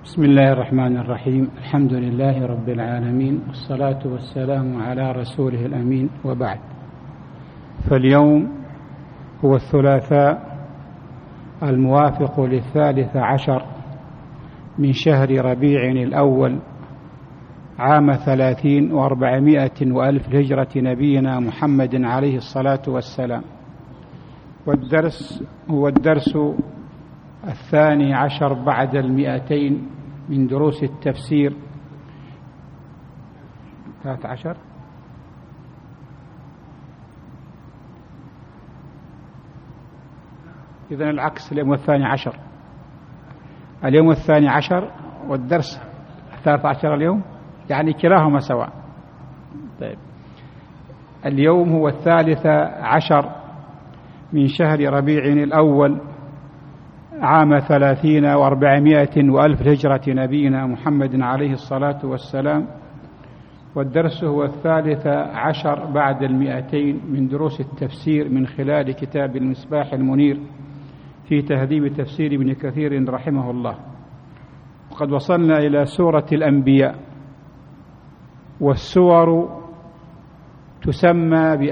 بسم الله الرحمن الرحيم. الحمد لله رب العالمين، والصلاة والسلام على رسوله الأمين، وبعد. فاليوم هو الثلاثاء الموافق 13 من شهر ربيع الأول عام 30 و400 وألف هجرة نبينا محمد عليه الصلاة والسلام. والدرس هو الدرس 12 بعد 200 من دروس التفسير. 13 إذن العكس، اليوم 12 اليوم 12 والدرس 13 اليوم، يعني كلاهما سواء. طيب، اليوم هو 13 من شهر ربيع الأول عام 30 و400 وألف هجرة نبينا محمد عليه الصلاة والسلام. والدرس هو 13 بعد 200 من دروس التفسير من خلال كتاب المصباح المنير في تهذيب تفسير ابن كثير رحمه الله. وقد وصلنا إلى سورة الأنبياء، والسور تسمى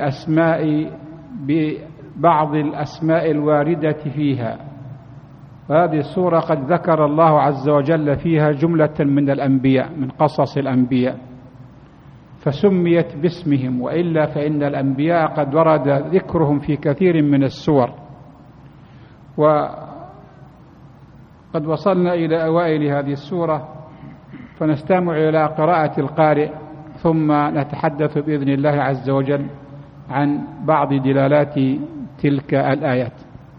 ببعض الأسماء الواردة فيها، وهذه السورة قد ذكر الله عز وجل فيها جملة من الأنبياء، من قصص الأنبياء، فسميت باسمهم، وإلا فإن الأنبياء قد ورد ذكرهم في كثير من السور. وقد وصلنا إلى أوائل هذه السورة، فنستمع إلى قراءة القارئ، ثم نتحدث بإذن الله عز وجل عن بعض دلالات تلك الآيات.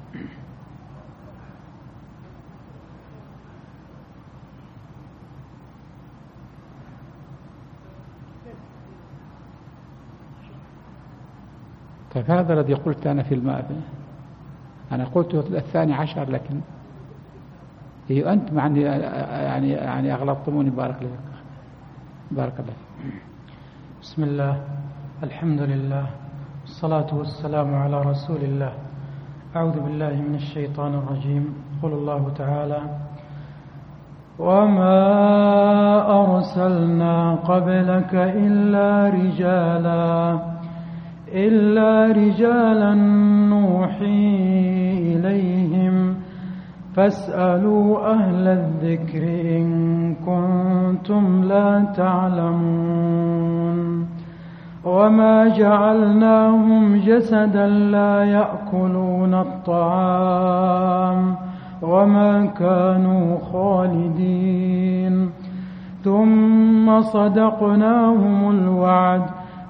طيب، هذا الذي قلت أنا في الماء، أنا قلت 12، لكن هي أنت معني يعني أغلطتموني. بارك الله. بسم الله، الحمد لله، والصلاة والسلام على رسول الله. أعوذ بالله من الشيطان الرجيم. قال الله تعالى: وما أرسلنا قبلك إلا رجالا نوحي إليهم فاسألوا أهل الذكر إن كنتم لا تعلمون. وما جعلناهم جسدا لا يأكلون الطعام وما كانوا خالدين، ثم صدقناهم الوعد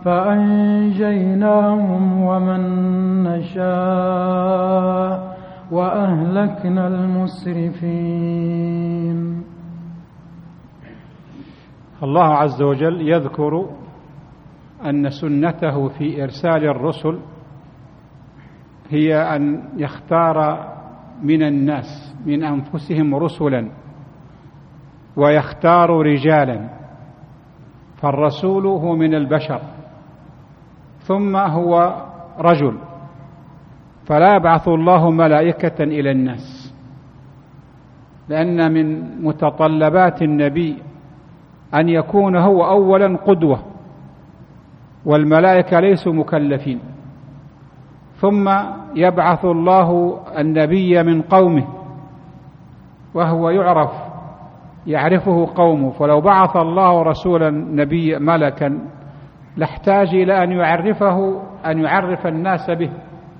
فأنجيناهم ومن نشاء وأهلكنا المسرفين. الله عز وجل يذكر أن سنته في إرسال الرسل هي أن يختار من الناس من أنفسهم رسلا، ويختار رجالا، فالرسول هو من البشر، ثم هو رجل، فلا يبعث الله ملائكة إلى الناس، لأن من متطلبات النبي أن يكون هو أولا قدوة، والملائكة ليسوا مكلفين. ثم يبعث الله النبي من قومه، وهو يعرفه قومه، فلو بعث الله رسولا نبي ملكا لاحتاج إلى أن يعرف الناس به.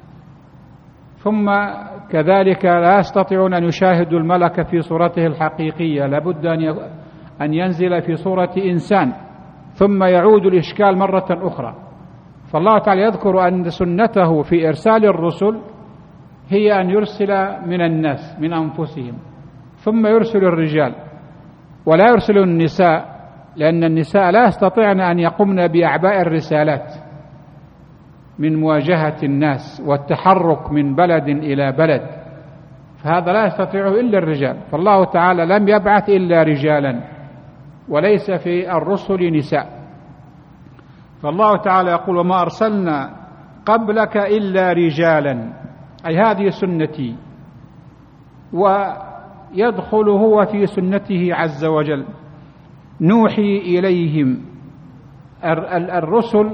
ثم كذلك لا يستطيعون أن يشاهدوا الملك في صورته الحقيقية، لابد أن ينزل في صورة إنسان، ثم يعود الإشكال مرة أخرى. فالله تعالى يذكر أن سنته في إرسال الرسل هي أن يرسل من الناس من أنفسهم، ثم يرسل الرجال، ولا يرسل النساء، لأن النساء لا يستطيعن أن يقمن بأعباء الرسالات من مواجهة الناس والتحرك من بلد إلى بلد، فهذا لا يستطيعه إلا الرجال. فالله تعالى لم يبعث إلا رجالا، وليس في الرسل نساء. فالله تعالى يقول: وما أرسلنا قبلك إلا رجالا، أي هذه سنتي. يدخل هو في سنته عز وجل. نوحي إليهم، الرسل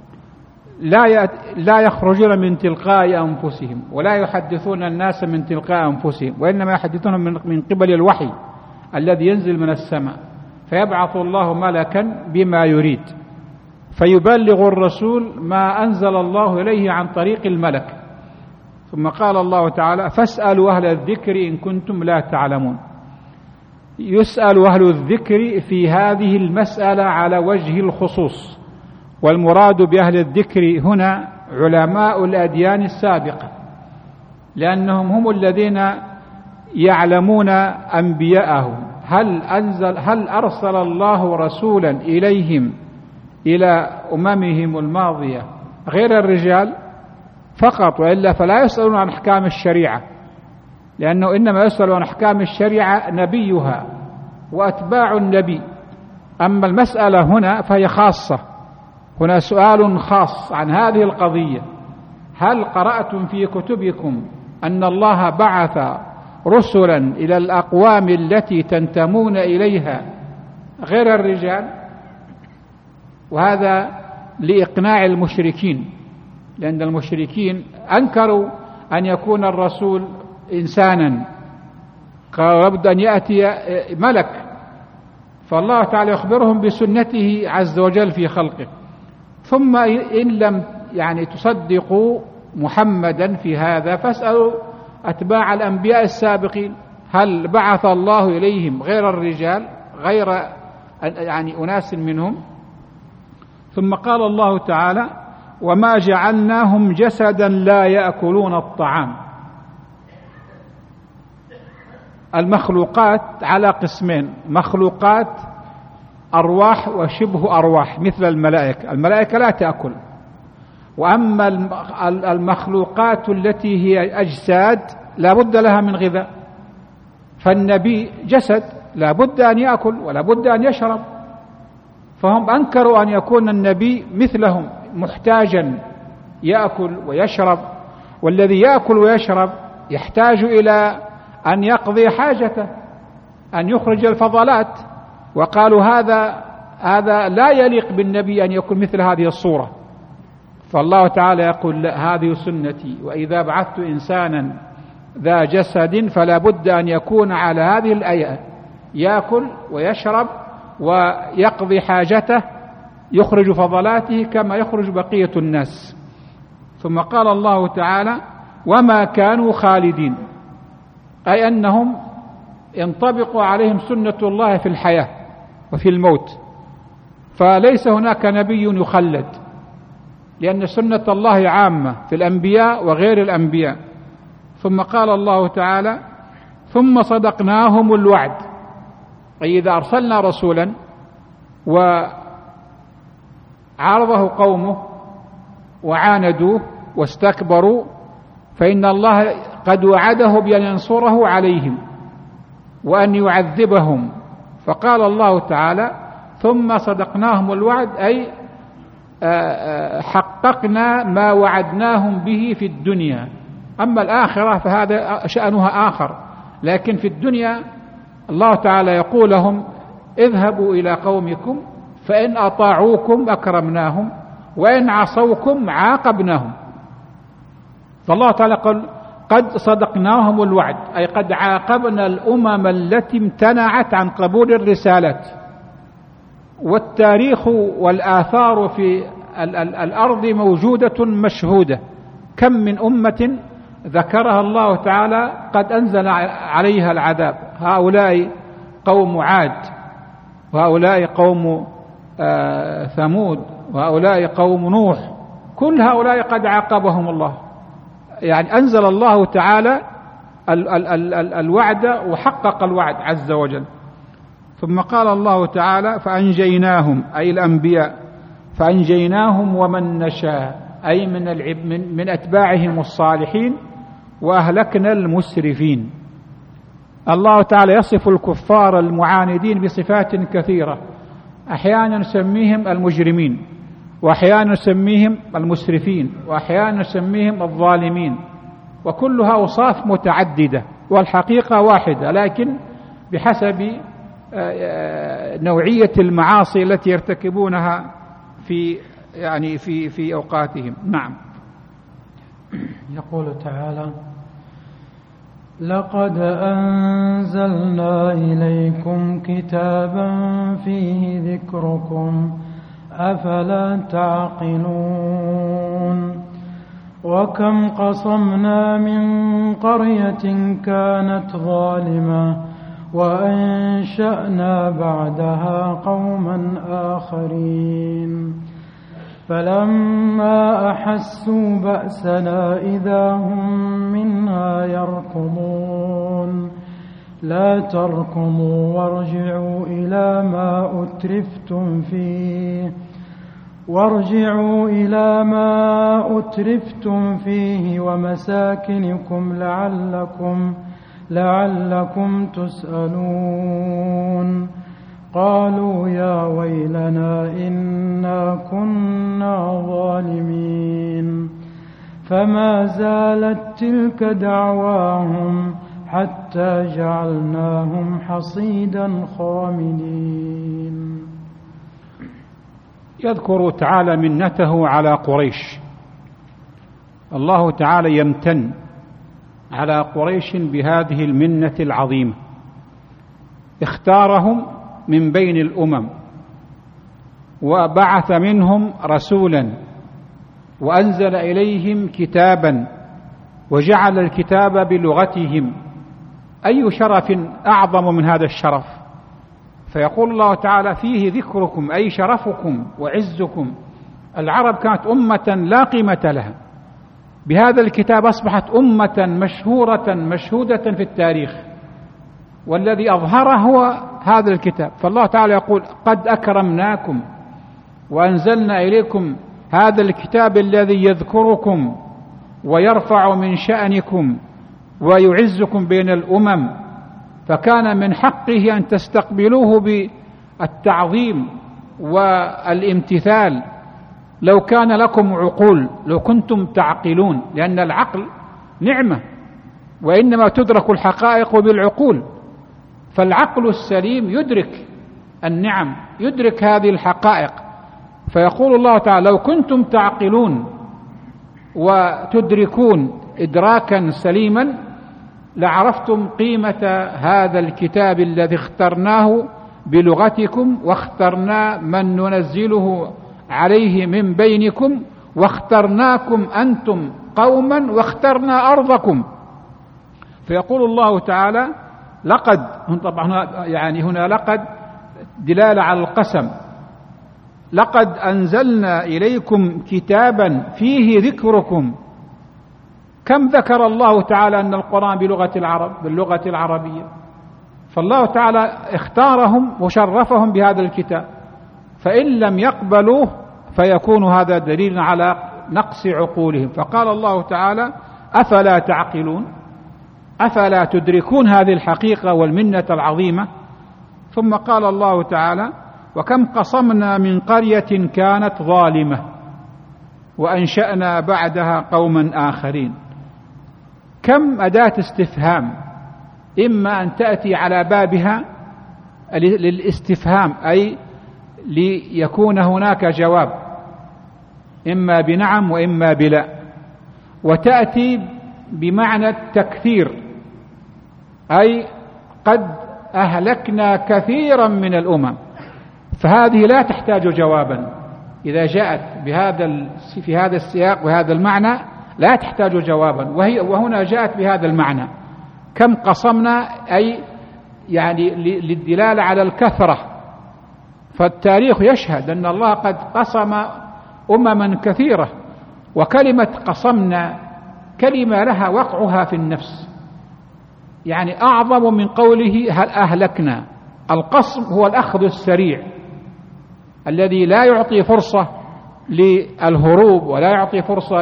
لا يخرجون من تلقاء أنفسهم ولا يحدثون الناس من تلقاء أنفسهم، وإنما يحدثونهم من قبل الوحي الذي ينزل من السماء، فيبعث الله ملكا بما يريد فيبلغ الرسول ما أنزل الله إليه عن طريق الملك. ثم قال الله تعالى: فاسألوا أهل الذكر إن كنتم لا تعلمون. يسأل أهل الذكر في هذه المسألة على وجه الخصوص، والمراد بأهل الذكر هنا علماء الأديان السابقة، لأنهم هم الذين يعلمون أنبياءهم. هل أرسل الله رسولا إليهم إلى أممهم الماضية غير الرجال فقط، وإلا فلا يسألون عن أحكام الشريعة، لأنه إنما يسأل عن أحكام الشريعة نبيها وأتباع النبي. أما المسألة هنا فهي خاصة، هنا سؤال خاص عن هذه القضية: هل قرأتم في كتبكم أن الله بعث رسلا إلى الأقوام التي تنتمون إليها غير الرجال؟ وهذا لإقناع المشركين، لأن المشركين أنكروا أن يكون الرسول إنسانا، قالوا لابد أن يأتي ملك، فالله تعالى يخبرهم بسنته عز وجل في خلقه. ثم إن لم تصدقوا محمدا في هذا فاسألوا أتباع الأنبياء السابقين: هل بعث الله إليهم غير الرجال، غير أناس منهم؟ ثم قال الله تعالى: وما جعلناهم جسدا لا يأكلون الطعام. المخلوقات على قسمين: مخلوقات أرواح وشبه أرواح مثل الملائكة. الملائكة لا تأكل. وأما المخلوقات التي هي أجساد لا بد لها من غذاء، فالنبي جسد لا بد أن يأكل ولا بد أن يشرب، فهم أنكروا أن يكون النبي مثلهم محتاجا يأكل ويشرب، والذي يأكل ويشرب يحتاج إلى أن يقضي حاجته، أن يخرج الفضلات، وقالوا هذا لا يليق بالنبي أن يكون مثل هذه الصورة. فالله تعالى يقول: هذه سنتي، وإذا بعثت إنسانا ذا جسد فلا بد أن يكون على هذه الآية، يأكل ويشرب ويقضي حاجته، يخرج فضلاته كما يخرج بقية الناس. ثم قال الله تعالى: وما كانوا خالدين، أي أنهم ينطبق عليهم سنة الله في الحياة وفي الموت، فليس هناك نبي يخلد، لأن سنة الله عامة في الأنبياء وغير الأنبياء. ثم قال الله تعالى: ثم صدقناهم الوعد، أي إذا أرسلنا رسولا وعارضه قومه وعاندوه واستكبروا فإن الله قد وعده بأن ينصره عليهم وأن يعذبهم. فقال الله تعالى: ثم صدقناهم الوعد، أي حققنا ما وعدناهم به في الدنيا. أما الآخرة فهذا شأنها آخر، لكن في الدنيا الله تعالى يقول لهم: اذهبوا إلى قومكم فإن أطاعوكم أكرمناهم وإن عصوكم عاقبناهم. فالله تعالى قال: قد صدقناهم الوعد، أي قد عاقبنا الأمم التي امتنعت عن قبول الرسالات. والتاريخ والآثار في الأرض موجودة مشهودة، كم من أمة ذكرها الله تعالى قد أنزل عليها العذاب. هؤلاء قوم عاد، وهؤلاء قوم ثمود، وهؤلاء قوم نوح، كل هؤلاء قد عاقبهم الله، أنزل الله تعالى الوعد وحقق الوعد عز وجل. ثم قال الله تعالى: فأنجيناهم، أي الأنبياء، فأنجيناهم ومن نشاء، أي من أتباعهم الصالحين، وأهلكنا المسرفين. الله تعالى يصف الكفار المعاندين بصفات كثيرة، أحيانا نسميهم المجرمين، وأحيانا نسميهم المسرفين، وأحيانا نسميهم الظالمين، وكلها أوصاف متعددة والحقيقة واحدة، لكن بحسب نوعية المعاصي التي يرتكبونها في أوقاتهم. نعم. يقول تعالى: لقد أنزلنا إليكم كتابا فيه ذكركم أفلا تعقلون وكم قصمنا من قرية كانت ظالمة وأنشأنا بعدها قوما آخرين فلما أحسوا بأسنا إذا هم منها يركضون لا تركضوا وارجعوا إلى ما أترفتم فيه ومساكنكم لعلكم تسألون قالوا يا ويلنا إنا كنا ظالمين فما زالت تلك دعواهم حتى جعلناهم حصيدا خامدين. يذكر تعالى منته على قريش. الله تعالى يمتن على قريش بهذه المنة العظيمة، اختارهم من بين الأمم وبعث منهم رسولا وأنزل إليهم كتابا وجعل الكتاب بلغتهم. أي شرف أعظم من هذا الشرف؟ فيقول الله تعالى فيه ذكركم أي شرفكم وعزكم. العرب كانت أمة لا قيمة لها، بهذا الكتاب أصبحت أمة مشهورة مشهودة في التاريخ، والذي أظهره هو هذا الكتاب. فالله تعالى يقول قد أكرمناكم وأنزلنا إليكم هذا الكتاب الذي يذكركم ويرفع من شأنكم ويعزكم بين الأمم، فكان من حقه أن تستقبلوه بالتعظيم والامتثال لو كان لكم عقول، لو كنتم تعقلون، لأن العقل نعمة وإنما تدرك الحقائق بالعقول. فالعقل السليم يدرك النعم، يدرك هذه الحقائق. فيقول الله تعالى لو كنتم تعقلون وتدركون إدراكا سليما لعرفتم قيمة هذا الكتاب الذي اخترناه بلغتكم، واخترنا من ننزله عليه من بينكم، واخترناكم أنتم قوما واخترنا أرضكم. فيقول الله تعالى لقد، طبعا يعني هنا لقد دلالة على القسم، لقد أنزلنا إليكم كتابا فيه ذكركم. كم ذكر الله تعالى أن القرآن بلغة العرب، باللغة العربية؟ فالله تعالى اختارهم وشرفهم بهذا الكتاب، فإن لم يقبلوه فيكون هذا دليل على نقص عقولهم. فقال الله تعالى أفلا تعقلون، أفلا تدركون هذه الحقيقة والمنة العظيمة. ثم قال الله تعالى وكم قصمنا من قرية كانت ظالمة وأنشأنا بعدها قوما آخرين. كم أداة استفهام، إما أن تأتي على بابها للاستفهام أي ليكون هناك جواب، إما بنعم وإما بلا، وتأتي بمعنى التكثير أي قد أهلكنا كثيرا من الأمم. فهذه لا تحتاج جوابا، إذا جاءت في هذا السياق وهذا المعنى لا تحتاج جوابا، وهنا جاءت بهذا المعنى. كم قصمنا أي يعني للدلالة على الكثرة. فالتاريخ يشهد أن الله قد قسم أمما كثيرة، وكلمة قصمنا كلمة لها وقعها في النفس، يعني أعظم من قوله هل أهلكنا. القصم هو الأخذ السريع الذي لا يعطي فرصة للهروب ولا يعطي فرصة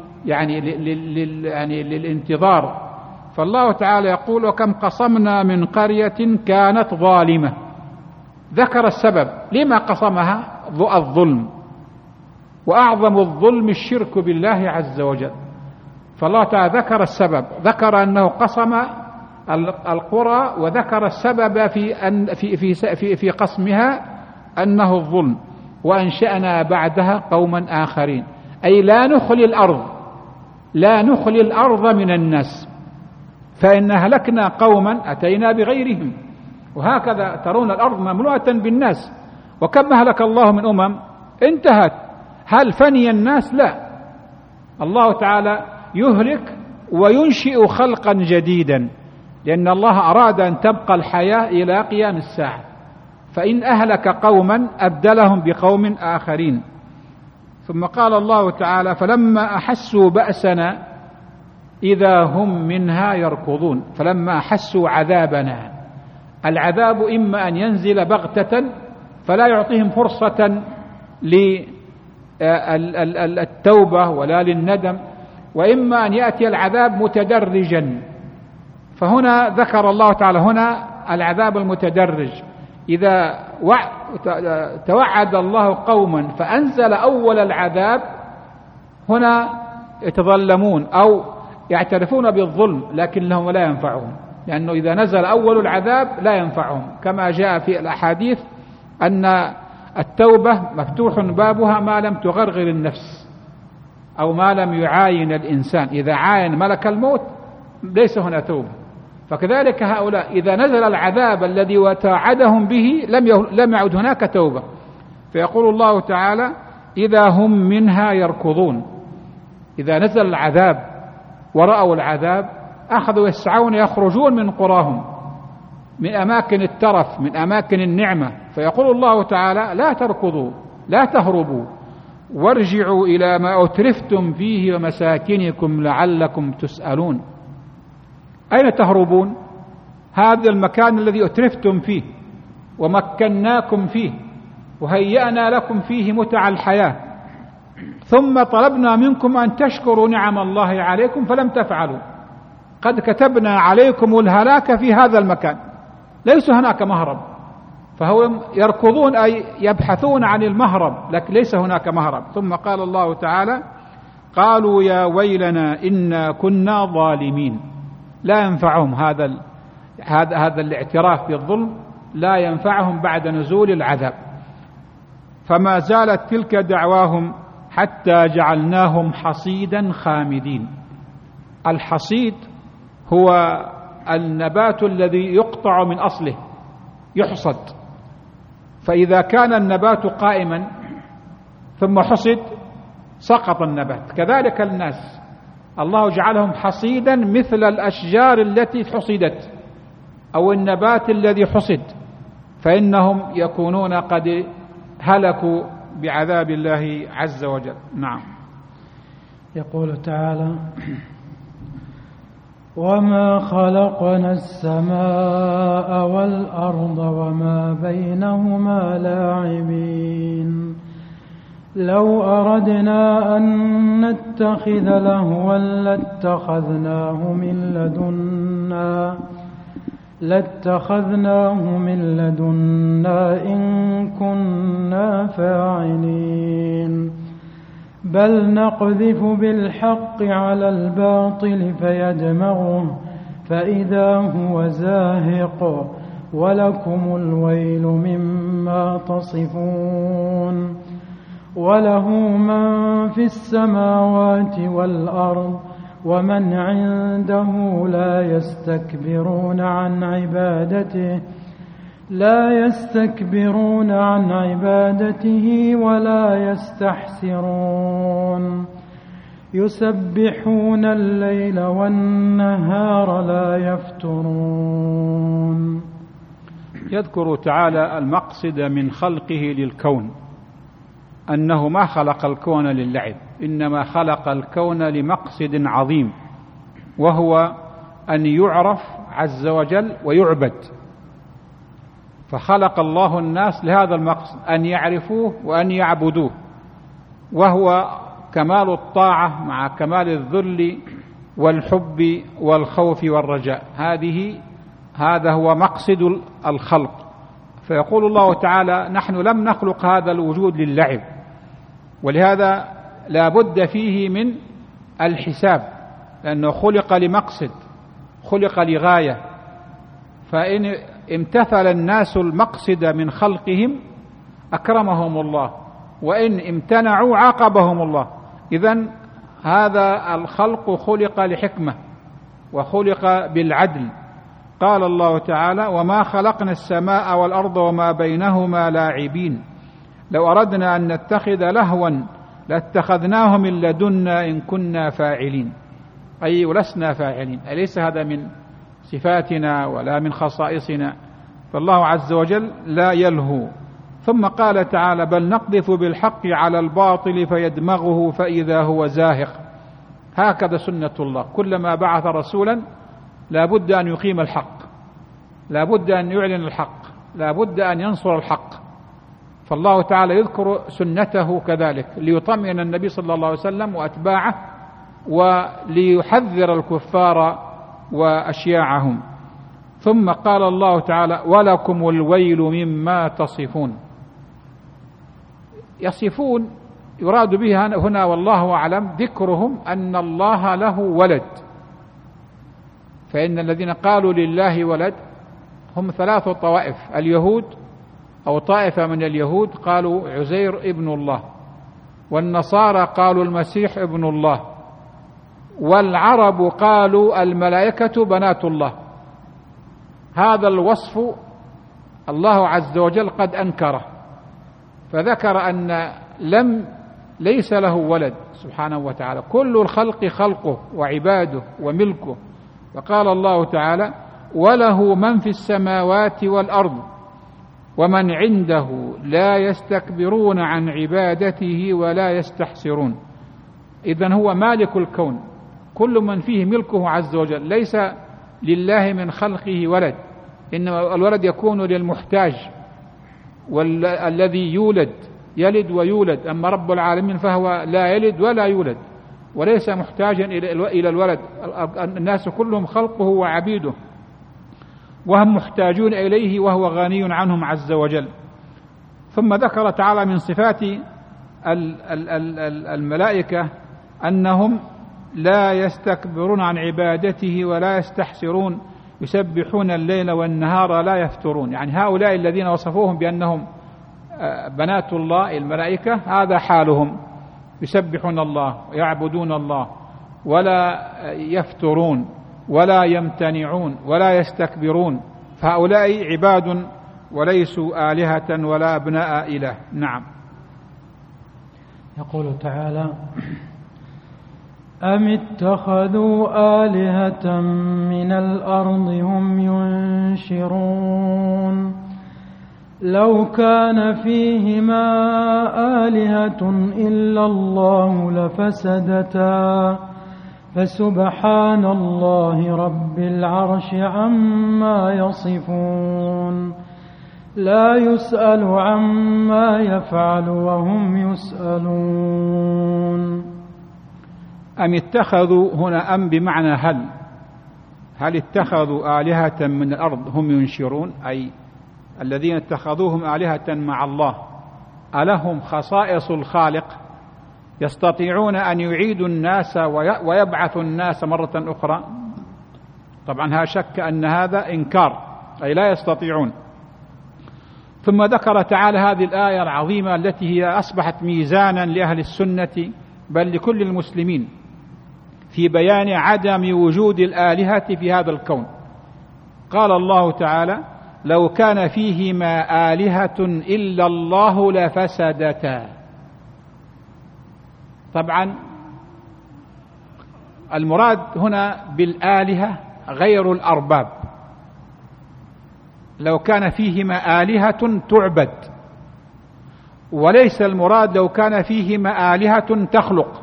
للانتظار. فالله تعالى يقول وكم قصمنا من قرية كانت ظالمة. ذكر السبب لما قصمها، الظلم، وأعظم الظلم الشرك بالله عز وجل. فالله تعالى ذكر السبب، ذكر أنه قصم القرى وذكر السبب في قسمها أنه الظلم، وأنشأنا بعدها قوما آخرين، أي لا نخلي الأرض من الناس، فإن هلكنا قوما أتينا بغيرهم. وهكذا ترون الأرض مملوءة بالناس، وكم أهلك الله من انتهت. هل فني الناس؟ لا، الله تعالى يهلك وينشئ خلقا جديدا، لأن الله أراد أن تبقى الحياة إلى قيام الساعة، فإن أهلك قوما أبدلهم بقوم آخرين. ثم قال الله تعالى: فلما أحسوا بأسنا إذا هم منها يركضون. فلما أحسوا عذابنا، العذاب إما أن ينزل بغتة فلا يعطيهم فرصة للتوبة ولا للندم، وإما أن يأتي العذاب متدرجا. فهنا ذكر الله تعالى هنا العذاب المتدرج، إذا توعد الله قوما فأنزل أول العذاب، هنا يتظلمون أو يعترفون بالظلم، لكن لهم لا ينفعهم، لأنه إذا نزل أول العذاب لا ينفعهم، كما جاء في الأحاديث أن التوبة مفتوح بابها ما لم تغرغر النفس أو ما لم يعاين الإنسان. إذا عاين ملك الموت ليس هنا توبة. فكذلك هؤلاء إذا نزل العذاب الذي وتوعدهم به لم يعد هناك توبة. فيقول الله تعالى: إذا هم منها يركضون. إذا نزل العذاب ورأوا العذاب أخذوا يسعون يخرجون من قراهم، من أماكن الترف، من أماكن النعمة. فيقول الله تعالى: لا تركضوا، لا تهربوا، وارجعوا إلى ما أترفتم فيه ومساكنكم لعلكم تسألون. أين تهربون؟ هذا المكان الذي أترفتم فيه ومكناكم فيه وهيأنا لكم فيه متع الحياة، ثم طلبنا منكم أن تشكروا نعم الله عليكم فلم تفعلوا. قد كتبنا عليكم الهلاك في هذا المكان، ليس هناك مهرب. فهم يركضون أي يبحثون عن المهرب، لكن ليس هناك مهرب. ثم قال الله تعالى: قالوا يا ويلنا إنا كنا ظالمين. لا ينفعهم هذا الاعتراف بالظلم، لا ينفعهم بعد نزول العذاب. فما زالت تلك دعواهم حتى جعلناهم حصيدا خامدين. الحصيد هو النبات الذي يقطع من أصله، يحصد. فإذا كان النبات قائما ثم حصد سقط النبات. كذلك الناس الله جعلهم حصيدا مثل الأشجار التي حصدت أو النبات الذي حصد، فإنهم يكونون قد هلكوا بعذاب الله عز وجل. نعم. يقول تعالى: وما خلقنا السماء والأرض وما بينهما لاعبين لو أردنا أن نتخذ لهوا لاتخذناه من لدنا إن كنا فاعلين بل نقذف بالحق على الباطل فيدمغه فإذا هو زاهق ولكم الويل مما تصفون وله من في السماوات والأرض ومن عنده لا يستكبرون عن عبادته ولا يستحسرون يسبحون الليل والنهار لا يفترون. يذكر تعالى المقصد من خلقه للكون، أنه ما خلق الكون للعب، إنما خلق الكون لمقصد عظيم، وهو أن يعرف عز وجل ويعبد. فخلق الله الناس لهذا المقصد، أن يعرفوه وأن يعبدوه، وهو كمال الطاعة مع كمال الذل والحب والخوف والرجاء. هذا هو مقصد الخلق. فيقول الله تعالى: نحن لم نخلق هذا الوجود للعب، ولهذا لا بد فيه من الحساب، لأنه خلق لمقصد، خلق لغاية، فإن امتثل الناس المقصد من خلقهم أكرمهم الله، وإن امتنعوا عاقبهم الله. إذن هذا الخلق خلق لحكمة وخلق بالعدل. قال الله تعالى: وما خلقنا السماء والأرض وما بينهما لاعبين لو أردنا أن نتخذ لهوا لاتخذناه من لدنا إن كنا فاعلين، أي لسنا فاعلين، أليس هذا من صفاتنا ولا من خصائصنا؟ فالله عز وجل لا يلهو. ثم قال تعالى: بل نقذف بالحق على الباطل فيدمغه فإذا هو زاهق. هكذا سنة الله، كلما بعث رسولا لا بد أن يقيم الحق، لا بد أن يعلن الحق، لا بد أن ينصر الحق. فالله تعالى يذكر سنته كذلك ليطمئن النبي صلى الله عليه وسلم وأتباعه، وليحذر الكفار وأشياعهم. ثم قال الله تعالى: ولكم الويل مما تصفون. يصفون يراد به هنا والله أعلم ذكرهم أن الله له ولد، فإن الذين قالوا لله ولد هم 3 طوائف: اليهود أو طائفة من اليهود قالوا عزير ابن الله، والنصارى قالوا المسيح ابن الله، والعرب قالوا الملائكة بنات الله. هذا الوصف الله عز وجل قد أنكره، فذكر أن ليس له ولد سبحانه وتعالى، كل الخلق خلقه وعباده وملكه. وقال الله تعالى: وله من في السماوات والأرض ومن عنده لا يستكبرون عن عبادته ولا يستحسرون. إذن هو مالك الكون، كل من فيه ملكه عز وجل، ليس لله من خلقه ولد، إنما الولد يكون للمحتاج والذي يلد ويولد. أما رب العالمين فهو لا يلد ولا يولد وليس محتاجا إلى الولد. الناس كلهم خلقه وعبيده، وهم محتاجون إليه وهو غني عنهم عز وجل. ثم ذكر تعالى من صفات الملائكة أنهم لا يستكبرون عن عبادته ولا يستحسرون، يسبحون الليل والنهار لا يفترون. يعني هؤلاء الذين وصفوهم بأنهم بنات الله الملائكة، هذا حالهم، يسبحون الله ويعبدون الله ولا يفترون ولا يمتنعون ولا يستكبرون، فهؤلاء عباد وليسوا آلهة ولا أبناء إله. نعم. يقول تعالى: أم اتخذوا آلهة من الأرض هم ينشرون لو كان فيهما آلهة إلا الله لفسدتا فسبحان الله رب العرش عما يصفون لا يسأل عما يفعل وهم يسألون. أم اتخذوا هنا أم بمعنى هل اتخذوا آلهة من الأرض هم ينشرون، أي الذين اتخذوهم آلهة مع الله ألهم خصائص الخالق يستطيعون أن يعيدوا الناس ويبعثوا الناس مرة أخرى؟ طبعا لا شك أن هذا إنكار، أي لا يستطيعون. ثم ذكر تعالى هذه الآية العظيمة التي هي أصبحت ميزانا لأهل السنة بل لكل المسلمين في بيان عدم وجود الآلهة في هذا الكون. قال الله تعالى: لو كان فيهما آلهة إلا الله لفسدتا. طبعا المراد هنا بالآلهة غير الأرباب. لو كان فيهما آلهة تعبد، وليس المراد لو كان فيهما آلهة تخلق،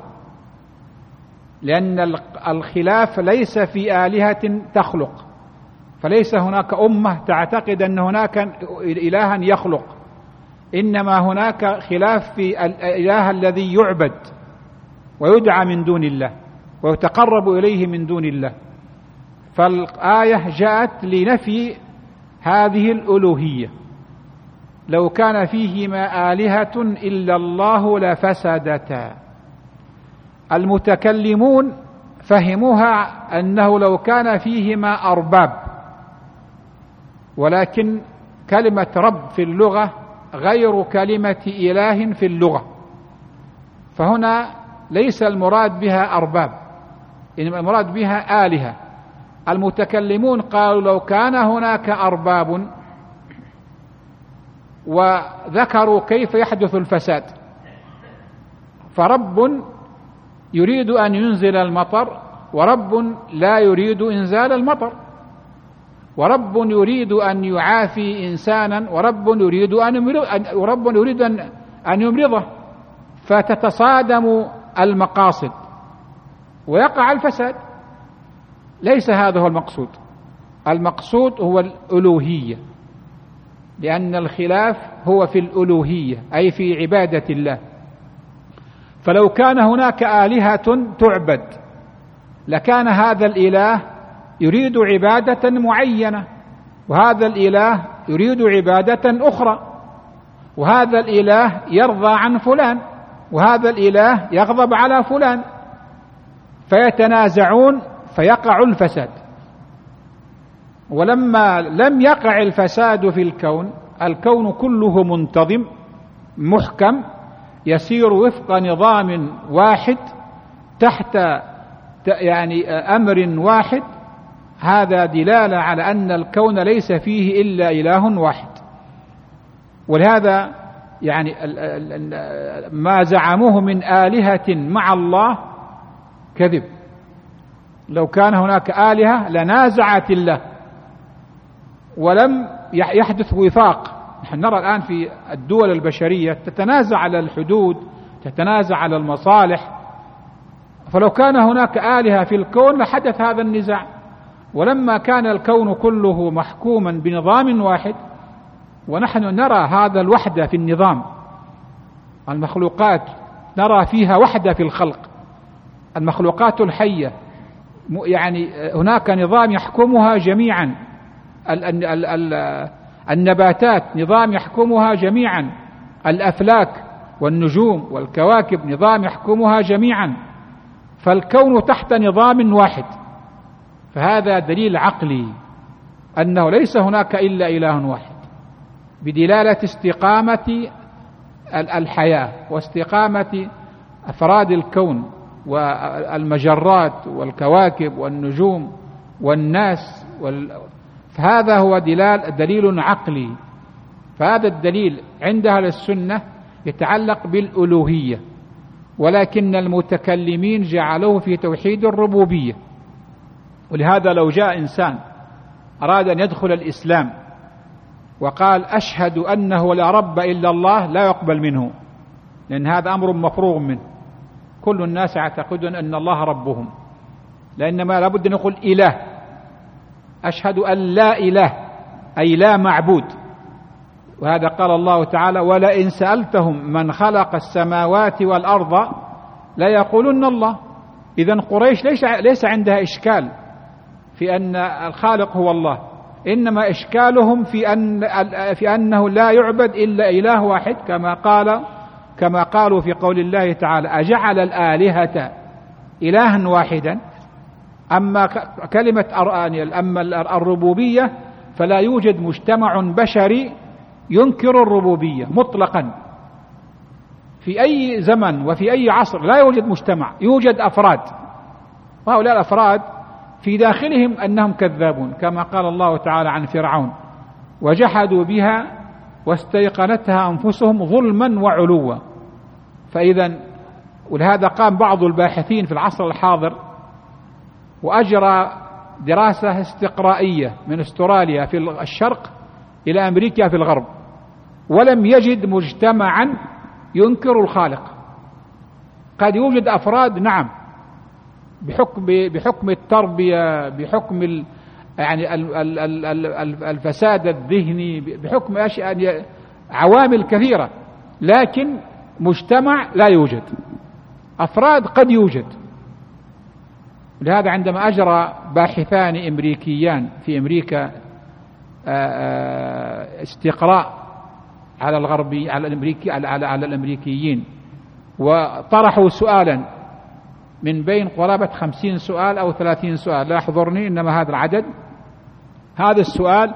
لأن الخلاف ليس في آلهة تخلق، فليس هناك أمة تعتقد أن هناك إلها يخلق، إنما هناك خلاف في الإله الذي يعبد ويدعى من دون الله ويتقرب إليه من دون الله. فالآية جاءت لنفي هذه الألوهية. لو كان فيهما آلهة إلا الله لفسدتا. المتكلمون فهموها أنه لو كان فيهما أرباب ولكن كلمة رب في اللغة غير كلمة إله في اللغة، فهنا ليس المراد بها أرباب، إنما المراد بها آلهة. المتكلمون قالوا لو كان هناك أرباب، وذكروا كيف يحدث الفساد، فرب يريد أن ينزل المطر، ورب لا يريد إنزال المطر، ورب يريد أن يعافي إنسانا، ورب يريد أن يمرضه، فتتصادم المقاصد ويقع الفساد. ليس هذا هو المقصود. المقصود هو الألوهية، لأن الخلاف هو في الألوهية، أي في عبادة الله. فلو كان هناك آلهة تعبد لكان هذا الإله يريد عبادة معينة، وهذا الإله يريد عبادة أخرى، وهذا الإله يرضى عن فلان، وهذا الإله يغضب على فلان، فيتنازعون فيقع الفساد. ولما لم يقع الفساد في الكون كله منتظم محكم يسير وفق نظام واحد تحت أمر واحد، هذا دلالة على أن الكون ليس فيه إلا إله واحد. ولهذا ما زعموه من آلهة مع الله كذب. لو كان هناك آلهة لنازعت الله ولم يحدث وفاق. نحن نرى الآن في الدول البشرية تتنازع على الحدود، تتنازع على المصالح، فلو كان هناك آلهة في الكون لحدث هذا النزاع. ولما كان الكون كله محكوما بنظام واحد، ونحن نرى هذا الوحدة في النظام، المخلوقات نرى فيها وحدة في الخلق، المخلوقات الحية هناك نظام يحكمها جميعا، النباتات نظام يحكمها جميعا، الأفلاك والنجوم والكواكب نظام يحكمها جميعا، فالكون تحت نظام واحد. فهذا دليل عقلي أنه ليس هناك إلا إله واحد، بدلالة استقامة الحياة واستقامة أفراد الكون والمجرات والكواكب والنجوم والناس فهذا هو دليل عقلي. فهذا الدليل عند أهل السنة يتعلق بالألوهية، ولكن المتكلمين جعلوه في توحيد الربوبية. ولهذا لو جاء إنسان أراد أن يدخل الإسلام وقال أشهد أنه لا رب إلا الله، لا يقبل منه، لأن هذا أمر مفروغ منه. كل الناس يعتقدون أن الله ربهم، لأنما لابد أن نقول إله. أشهد أن لا إله أي لا معبود، وهذا قال الله تعالى ولئن سألتهم من خلق السماوات والأرض لا يقولون الله. إذن قريش ليس عندها إشكال في أن الخالق هو الله، إنما إشكالهم في أنه لا يعبد إلا إله واحد، كما قالوا في قول الله تعالى أجعل الآلهة إلها واحدا. أما كلمة أما الربوبية فلا يوجد مجتمع بشري ينكر الربوبية مطلقا في أي زمن وفي أي عصر. لا يوجد مجتمع، يوجد أفراد، وهؤلاء الأفراد في داخلهم أنهم كذابون، كما قال الله تعالى عن فرعون وجحدوا بها واستيقنتها أنفسهم ظلما وعلوا. فإذا ولهذا قام بعض الباحثين في العصر الحاضر وأجرى دراسة استقرائية من أستراليا في الشرق إلى أمريكا في الغرب، ولم يجد مجتمعا ينكر الخالق. قد يوجد أفراد نعم بحكم التربية، بحكم الفساد الذهني، بحكم أشياء عوامل كثيرة، لكن مجتمع لا يوجد. أفراد قد يوجد. لهذا عندما أجرى باحثان أمريكيان في أمريكا استقراء على الغربي على الأمريكيين، وطرحوا سؤالا من بين قرابة 50 سؤال أو 30 سؤال لا يحضرني، إنما هذا العدد. هذا السؤال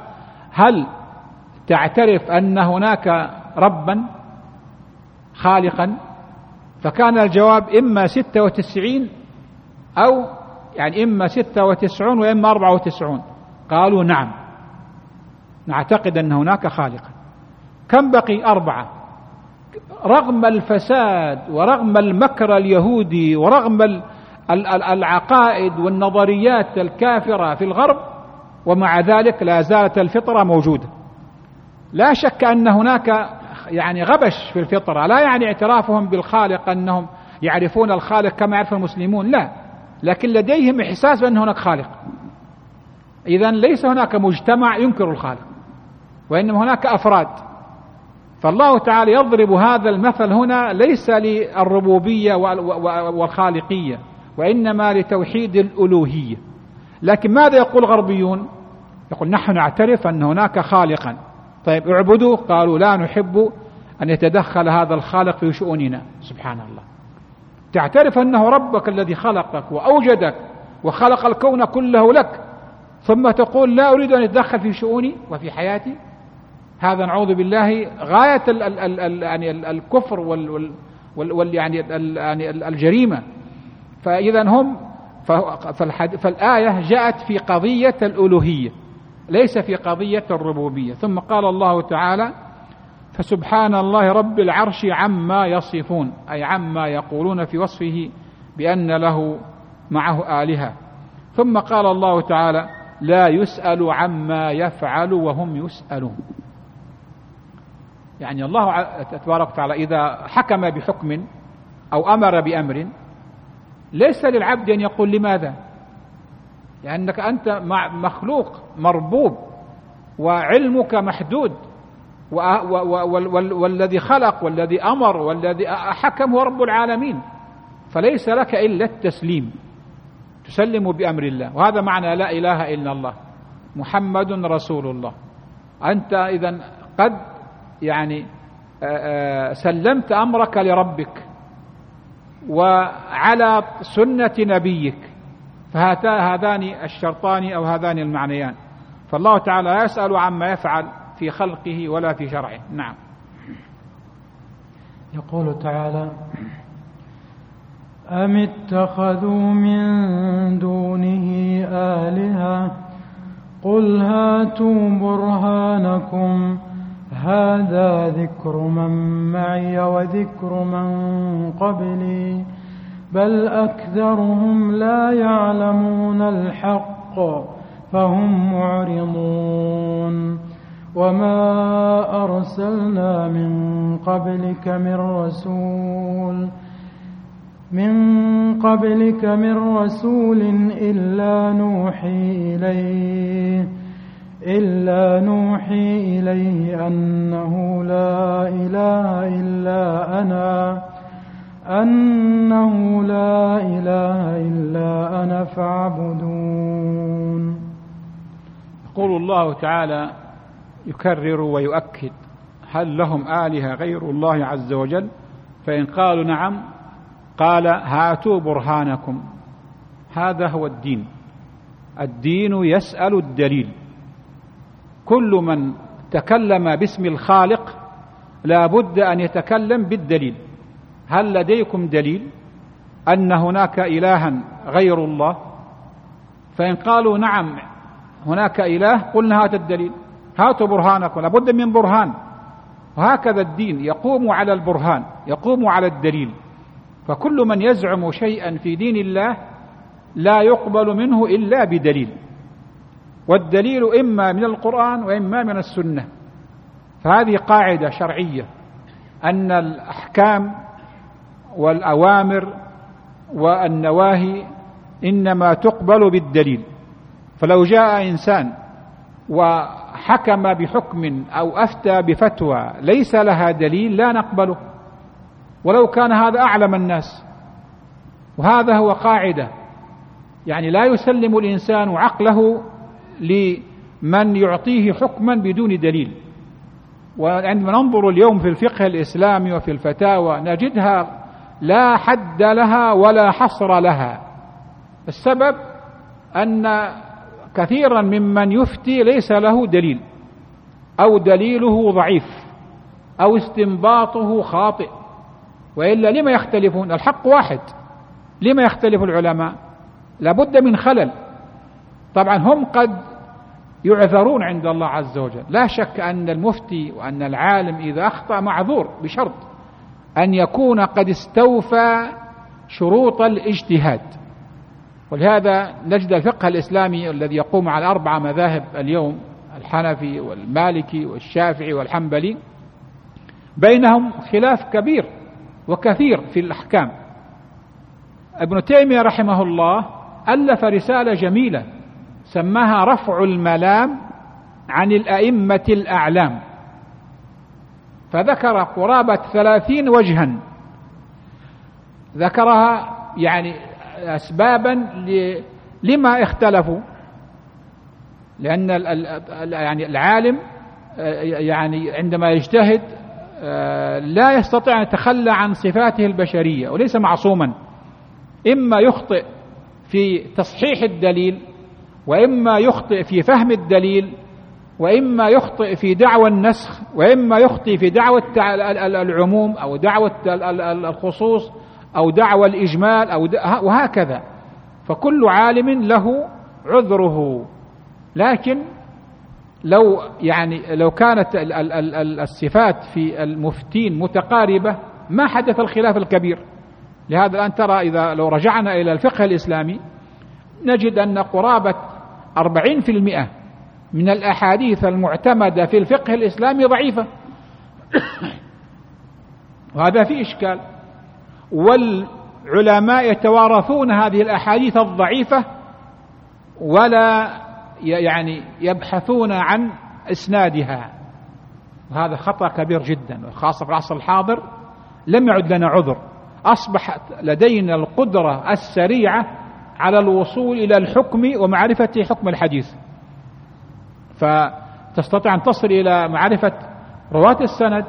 هل تعترف أن هناك ربا خالقا؟ فكان الجواب إما 96 أو يعني إما 96 وإما 94. قالوا نعم نعتقد أن هناك خالقا. كم بقي؟ 4. رغم الفساد ورغم المكر اليهودي ورغم العقائد والنظريات الكافرة في الغرب، ومع ذلك لا زالت الفطرة موجودة. لا شك أن هناك يعني غبش في الفطرة، لا يعني اعترافهم بالخالق أنهم يعرفون الخالق كما يعرف المسلمون، لا، لكن لديهم إحساس بأن هناك خالق. إذن ليس هناك مجتمع ينكر الخالق، وإنما هناك أفراد. فالله تعالى يضرب هذا المثل هنا ليس للربوبية والخالقية، وإنما لتوحيد الألوهية. لكن ماذا يقول الغربيون؟ يقول نحن نعترف أن هناك خالقا. طيب اعبدوه. قالوا لا نحب أن يتدخل هذا الخالق في شؤوننا. سبحان الله، تعترف أنه ربك الذي خلقك وأوجدك وخلق الكون كله لك، ثم تقول لا أريد أن يتدخل في شؤوني وفي حياتي. هذا نعوذ بالله غاية يعني الكفر يعني الجريمة. فإذا هم فالآية جاءت في قضية الألوهية ليس في قضية الربوبية. ثم قال الله تعالى فسبحان الله رب العرش عما يصفون، أي عما يقولون في وصفه بأن له معه آلهة. ثم قال الله تعالى لا يسأل عما يفعل وهم يسألون. يعني الله تبارك وتعالى إذا حكم بحكم أو أمر بأمر ليس للعبد أن يقول لماذا، لأنك أنت مخلوق مربوب وعلمك محدود، والذي خلق والذي أمر والذي حكم هو رب العالمين، فليس لك إلا التسليم، تسلم بأمر الله. وهذا معنى لا إله إلا الله محمد رسول الله. أنت إذن قد يعني سلمت أمرك لربك وعلى سنة نبيك، فهذان الشرطان أو هذان المعنيان. فالله تعالى لا يسأل عما يفعل في خلقه ولا في شرعه. نعم. يقول تعالى أم اتخذوا من دونه آلهة قل هاتوا برهانكم هذا ذكر من معي وذكر من قبلي بل أكثرهم لا يعلمون الحق فهم معرضون وما أرسلنا من قبلك من رسول إلا نوحي إليه أنه لا إله إلا أنا فاعبدون. يقول الله تعالى يكرر ويؤكد هل لهم آلهة غير الله عز وجل؟ فإن قالوا نعم قال هاتوا برهانكم. هذا هو الدين. الدين يسأل الدليل. كل من تكلم باسم الخالق لا بد أن يتكلم بالدليل. هل لديكم دليل أن هناك إلها غير الله؟ فإن قالوا نعم هناك إله قلنا هات الدليل، هاتوا برهانكم. لا بد من برهان. وهكذا الدين يقوم على البرهان، يقوم على الدليل. فكل من يزعم شيئا في دين الله لا يقبل منه إلا بدليل، والدليل إما من القرآن وإما من السنة. فهذه قاعدة شرعية أن الأحكام والأوامر والنواهي إنما تقبل بالدليل. فلو جاء إنسان وحكم بحكم أو أفتى بفتوى ليس لها دليل لا نقبله، ولو كان هذا أعلم الناس. وهذا هو قاعدة، يعني لا يسلم الإنسان عقله لمن يعطيه حكما بدون دليل. وعندما ننظر اليوم في الفقه الإسلامي وفي الفتاوى نجدها لا حد لها ولا حصر لها. السبب أن كثيرا ممن يفتي ليس له دليل، أو دليله ضعيف أو استنباطه خاطئ، وإلا لما يختلفون؟ الحق واحد، لما يختلف العلماء؟ لابد من خلل. طبعا هم قد يعذرون عند الله عز وجل، لا شك أن المفتي وأن العالم إذا أخطأ معذور، بشرط أن يكون قد استوفى شروط الاجتهاد. ولهذا نجد الفقه الإسلامي الذي يقوم على 4 مذاهب اليوم، الحنفي والمالكي والشافعي والحنبلي، بينهم خلاف كبير وكثير في الأحكام. ابن تيمية رحمه الله ألف رسالة جميلة سماها رفع الملام عن الأئمة الأعلام، فذكر قرابة 30 وجها، ذكرها يعني أسبابا لما اختلفوا، لأن يعني العالم يعني عندما يجتهد لا يستطيع أن يتخلى عن صفاته البشرية، وليس معصوما، إما يخطئ في تصحيح الدليل، وإما يخطئ في فهم الدليل، وإما يخطئ في دعوى النسخ، وإما يخطئ في دعوة العموم أو دعوة الخصوص أو دعوى الإجمال وهكذا. فكل عالم له عذره. لكن لو كانت الصفات في المفتين متقاربة ما حدث الخلاف الكبير. لهذا الآن ترى إذا لو رجعنا إلى الفقه الإسلامي نجد أن قرابة 40% من الأحاديث المعتمدة في الفقه الإسلامي ضعيفة وهذا فيه إشكال. والعلماء يتوارثون هذه الأحاديث الضعيفة ولا يعني يبحثون عن إسنادها، وهذا خطأ كبير جدا، وخاصة في العصر الحاضر لم يعد لنا عذر، أصبحت لدينا القدرة السريعة على الوصول إلى الحكم ومعرفة حكم الحديث، فتستطيع أن تصل إلى معرفة رواة السند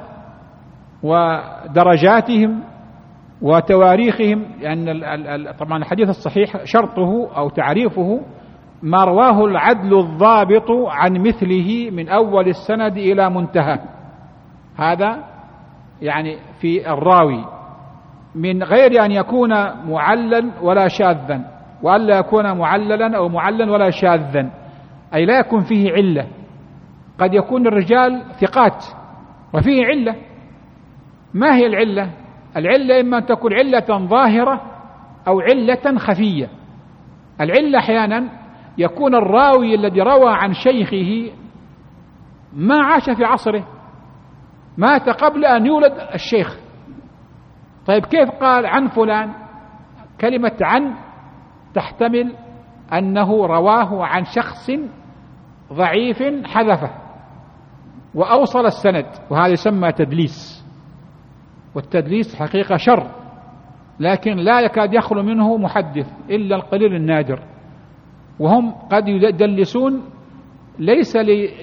ودرجاتهم وتواريخهم، لأن طبعا الحديث الصحيح شرطه أو تعريفه ما رواه العدل الضابط عن مثله من أول السند إلى منتهى، هذا يعني في الراوي، من غير أن يكون معلل ولا شاذا، وألا يكون معللا أو معلل ولا شاذا، أي لا يكون فيه علة. قد يكون الرجال ثقات وفيه علة، ما هي العلة؟ العلة إما أن تكون علة ظاهرة أو علة خفية. العلة أحيانا يكون الراوي الذي روى عن شيخه ما عاش في عصره، مات قبل أن يولد الشيخ. طيب كيف قال عن فلان؟ كلمة عن تحتمل أنه رواه عن شخص ضعيف حذفه وأوصل السند، وهذا يسمى تدليس، والتدليس حقيقة شر، لكن لا يكاد يخلو منه محدث إلا القليل النادر، وهم قد يدلسون ليس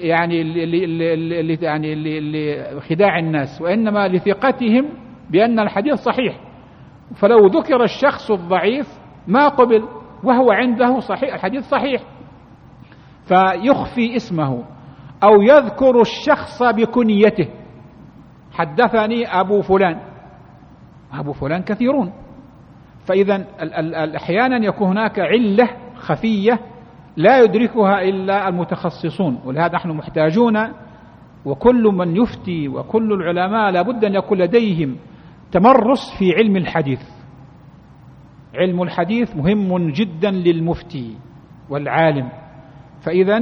لخداع الناس، وإنما لثقتهم بأن الحديث صحيح، فلو ذكر الشخص الضعيف ما قبل وهو عنده صحيح، الحديث صحيح، فيخفي اسمه أو يذكر الشخص بكنيته، حدثني أبو فلان، أبو فلان كثيرون. فإذا أحيانا يكون هناك علة خفية لا يدركها إلا المتخصصون، ولهذا نحن محتاجون، وكل من يفتي وكل العلماء لابد أن يكون لديهم تمرس في علم الحديث. علم الحديث مهم جدا للمفتي والعالم. فإذا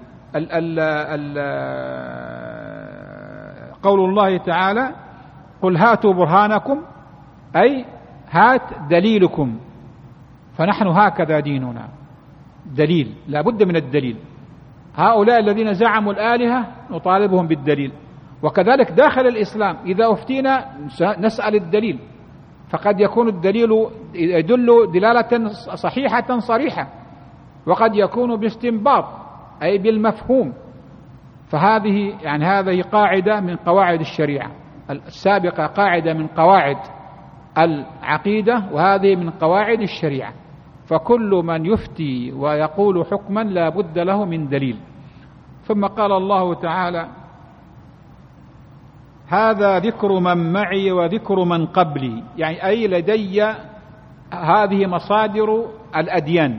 قول الله تعالى قل هاتوا برهانكم، أي هات دليلكم، فنحن هكذا ديننا، دليل، لا بد من الدليل. هؤلاء الذين زعموا الآلهة نطالبهم بالدليل، وكذلك داخل الإسلام إذا أفتينا نسأل الدليل، فقد يكون الدليل يدل دلالة صحيحة صريحة، وقد يكون باستنباط أي بالمفهوم. فهذه هذه قاعدة من قواعد الشريعة السابقة، قاعدة من قواعد العقيدة، وهذه من قواعد الشريعة. فكل من يفتي ويقول حكما لا بد له من دليل. ثم قال الله تعالى هذا ذكر من معي وذكر من قبلي، يعني أي لدي هذه مصادر الأديان.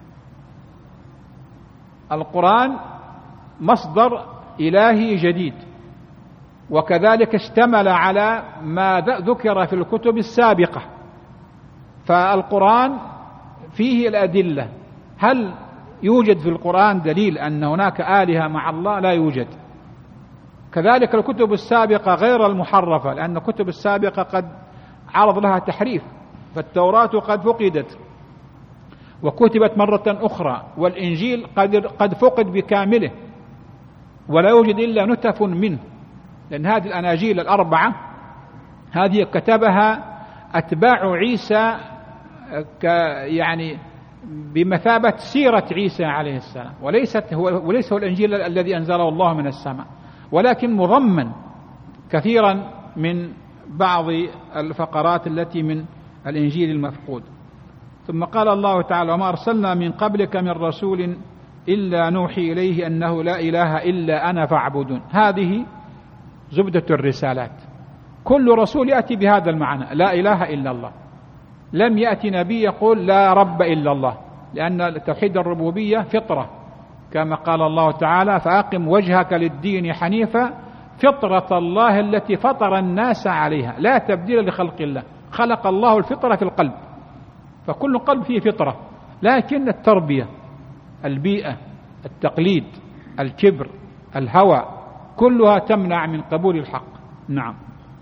القرآن مصدر إلهي جديد، وكذلك اشتمل على ما ذكر في الكتب السابقة، فالقرآن فيه الأدلة. هل يوجد في القرآن دليل أن هناك آلهة مع الله؟ لا يوجد. كذلك الكتب السابقة غير المحرفة، لأن الكتب السابقة قد عرض لها تحريف، فالتوراة قد فقدت وكتبت مرة أخرى، والإنجيل قد فقد بكامله ولا يوجد إلا نتف منه، لأن هذه الأناجيل الأربعة هذه كتبها أتباع عيسى يعني بمثابة سيرة عيسى عليه السلام، وليس هو الإنجيل الذي أنزله الله من السماء، ولكن مضمن كثيرا من بعض الفقرات التي من الإنجيل المفقود. ثم قال الله تعالى: وما أرسلنا من قبلك من رسول إلا نوحي إليه أنه لا إله إلا أنا فاعبدون. هذه زبدة الرسالات، كل رسول يأتي بهذا المعنى: لا إله إلا الله. لم يأتي نبي يقول لا رب إلا الله، لأن توحيد الربوبية فطرة، كما قال الله تعالى: فأقم وجهك للدين حنيفا فطرة الله التي فطر الناس عليها لا تبديل لخلق الله. خلق الله الفطرة في القلب، فكل قلب فيه فطرة، لكن التربية، البيئة، التقليد، الكبر، الهوى، كلها تمنع من قبول الحق. نعم.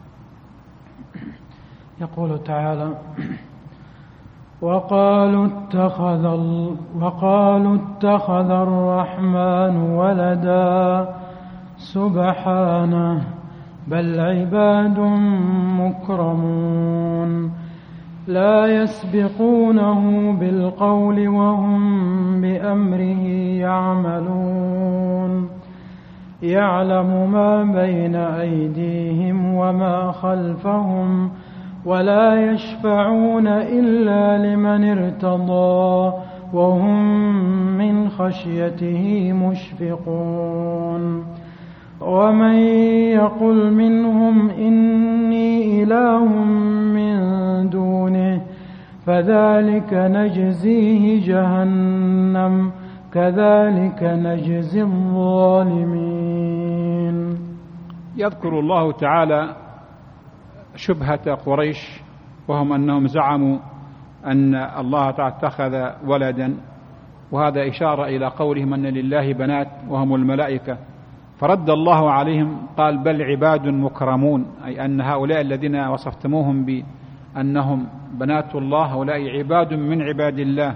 يقول تعالى: وقالوا اتخذ الرحمن ولدا سبحانه بل عباد مكرمون لا يسبقونه بالقول وهم بأمره يعملون يعلم ما بين أيديهم وما خلفهم ولا يشفعون إلا لمن ارتضى وهم من خشيته مشفقون ومن يقل منهم إني إله من دونه فذلك نجزيه جهنم كذلك نجزي الظالمين. يذكر الله تعالى شبهة قريش، وهم أنهم زعموا أن الله تعالى اتخذ ولدا، وهذا إشارة إلى قولهم أن لله بنات وهم الملائكة، فرد الله عليهم قال بل عباد مكرمون، أي أن هؤلاء الذين وصفتموهم بأنهم بنات الله هؤلاء عباد من عباد الله.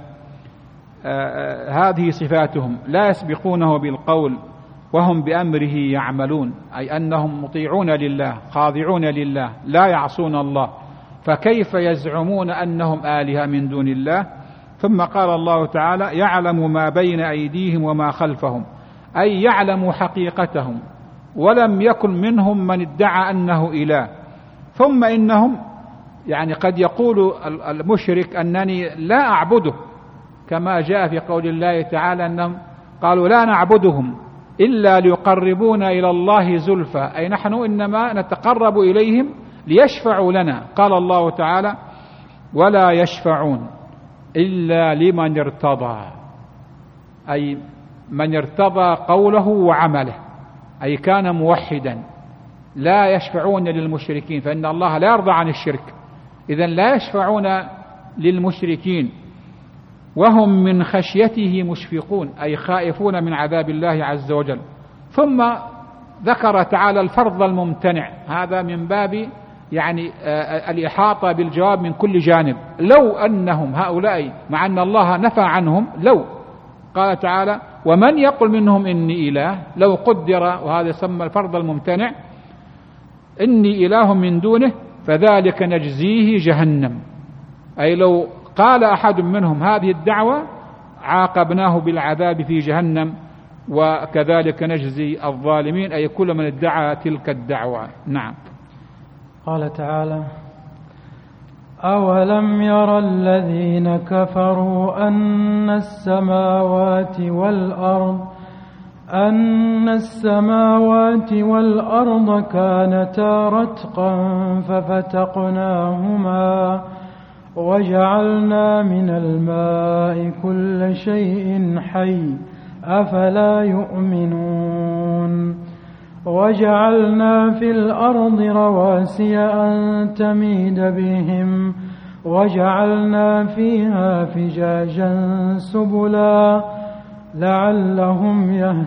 هذه صفاتهم: لا يسبقونه بالقول وهم بأمره يعملون، أي أنهم مطيعون لله خاضعون لله لا يعصون الله، فكيف يزعمون أنهم آلهة من دون الله؟ ثم قال الله تعالى: يعلم ما بين أيديهم وما خلفهم، أي يعلم حقيقتهم، ولم يكن منهم من ادعى أنه إله. ثم إنهم يعني قد يقول المشرك أنني لا أعبده، كما جاء في قول الله تعالى أنهم قالوا لا نعبدهم إلا ليقربونا إلى الله زلفى، أي نحن إنما نتقرب إليهم ليشفعوا لنا. قال الله تعالى: ولا يشفعون إلا لمن ارتضى، أي من ارتضى قوله وعمله، أي كان موحدا. لا يشفعون للمشركين، فإن الله لا يرضى عن الشرك، إذن لا يشفعون للمشركين. وهم من خشيته مشفقون، أي خائفون من عذاب الله عز وجل. ثم ذكر تعالى الفرض الممتنع، هذا من باب يعني الإحاطة بالجواب من كل جانب. لو أنهم هؤلاء مع أن الله نفى عنهم، لو قال تعالى: ومن يقل منهم إني إله، لو قدر، وهذا يسمى الفرض الممتنع، إني إله من دونه فذلك نجزيه جهنم، أي لو قال أحد منهم هذه الدعوة عاقبناه بالعذاب في جهنم وكذلك نجزي الظالمين، أي كل من ادعى تلك الدعوة. نعم. قال تعالى: أولم ير الذين كفروا أن أن السماوات والأرض كانتا رتقا ففتقناهما وجعلنا من الماء كل شيء حي أفلا يؤمنون وجعلنا في الأرض رواسي أن تميد بهم وجعلنا فيها فجاجا سبلا لعلهم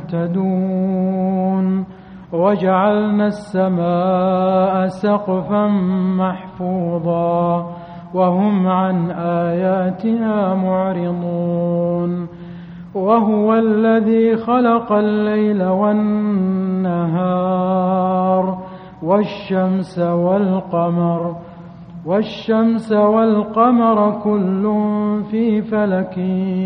يهتدون وجعلنا السماء سقفا محفوظا وهم عن آياتها معرضون وهو الذي خلق الليل والنهار والشمس والقمر كل في فلك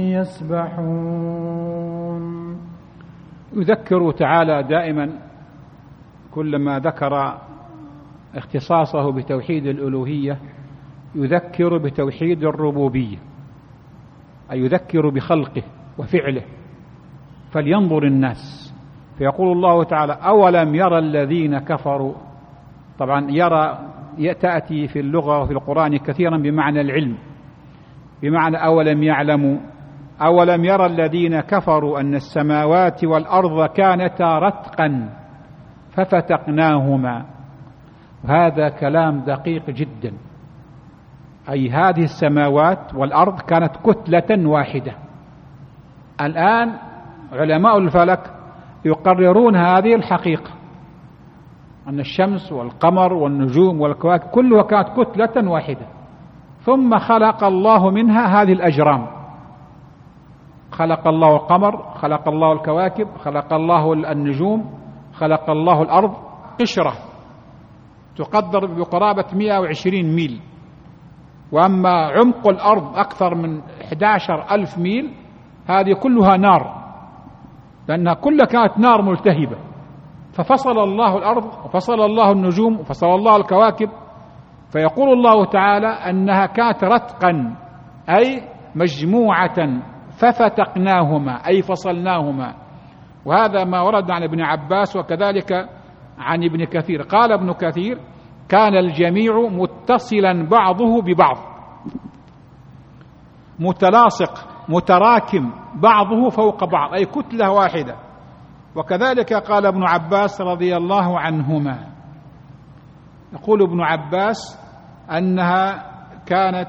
يسبحون. يذكر تعالى دائما كلما ذكر اختصاصه بتوحيد الألوهية يذكر بتوحيد الربوبية، أي يذكر بخلقه وفعله. فلينظر الناس، فيقول الله تعالى أولم يرى الذين كفروا. طبعا يرى تأتي في اللغة وفي القرآن كثيرا بمعنى العلم، بمعنى أولم يعلموا. أولم يرى الذين كفروا أن السماوات والأرض كانتا رتقا ففتقناهما. هذا كلام دقيق جدا، أي هذه السماوات والأرض كانت كتلة واحدة. الآن علماء الفلك يقررون هذه الحقيقة، أن الشمس والقمر والنجوم والكواكب كلها كانت كتلة واحدة، ثم خلق الله منها هذه الأجرام. خلق الله القمر، خلق الله الكواكب، خلق الله النجوم، خلق الله الأرض قشرة تقدر بقرابة 120 ميل، وأما عمق الأرض أكثر من 11,000 ميل، هذه كلها نار، لأنها كلها كانت نار ملتهبة. ففصل الله الأرض وفصل الله النجوم وفصل الله الكواكب. فيقول الله تعالى أنها كانت رتقا، أي مجموعة، ففتقناهما أي فصلناهما. وهذا ما ورد عن ابن عباس وكذلك عن ابن كثير. قال ابن كثير كان الجميع متصلا بعضه ببعض، متلاصق متراكم بعضه فوق بعض، أي كتلة واحدة. وكذلك قال ابن عباس رضي الله عنهما، يقول ابن عباس أنها كانت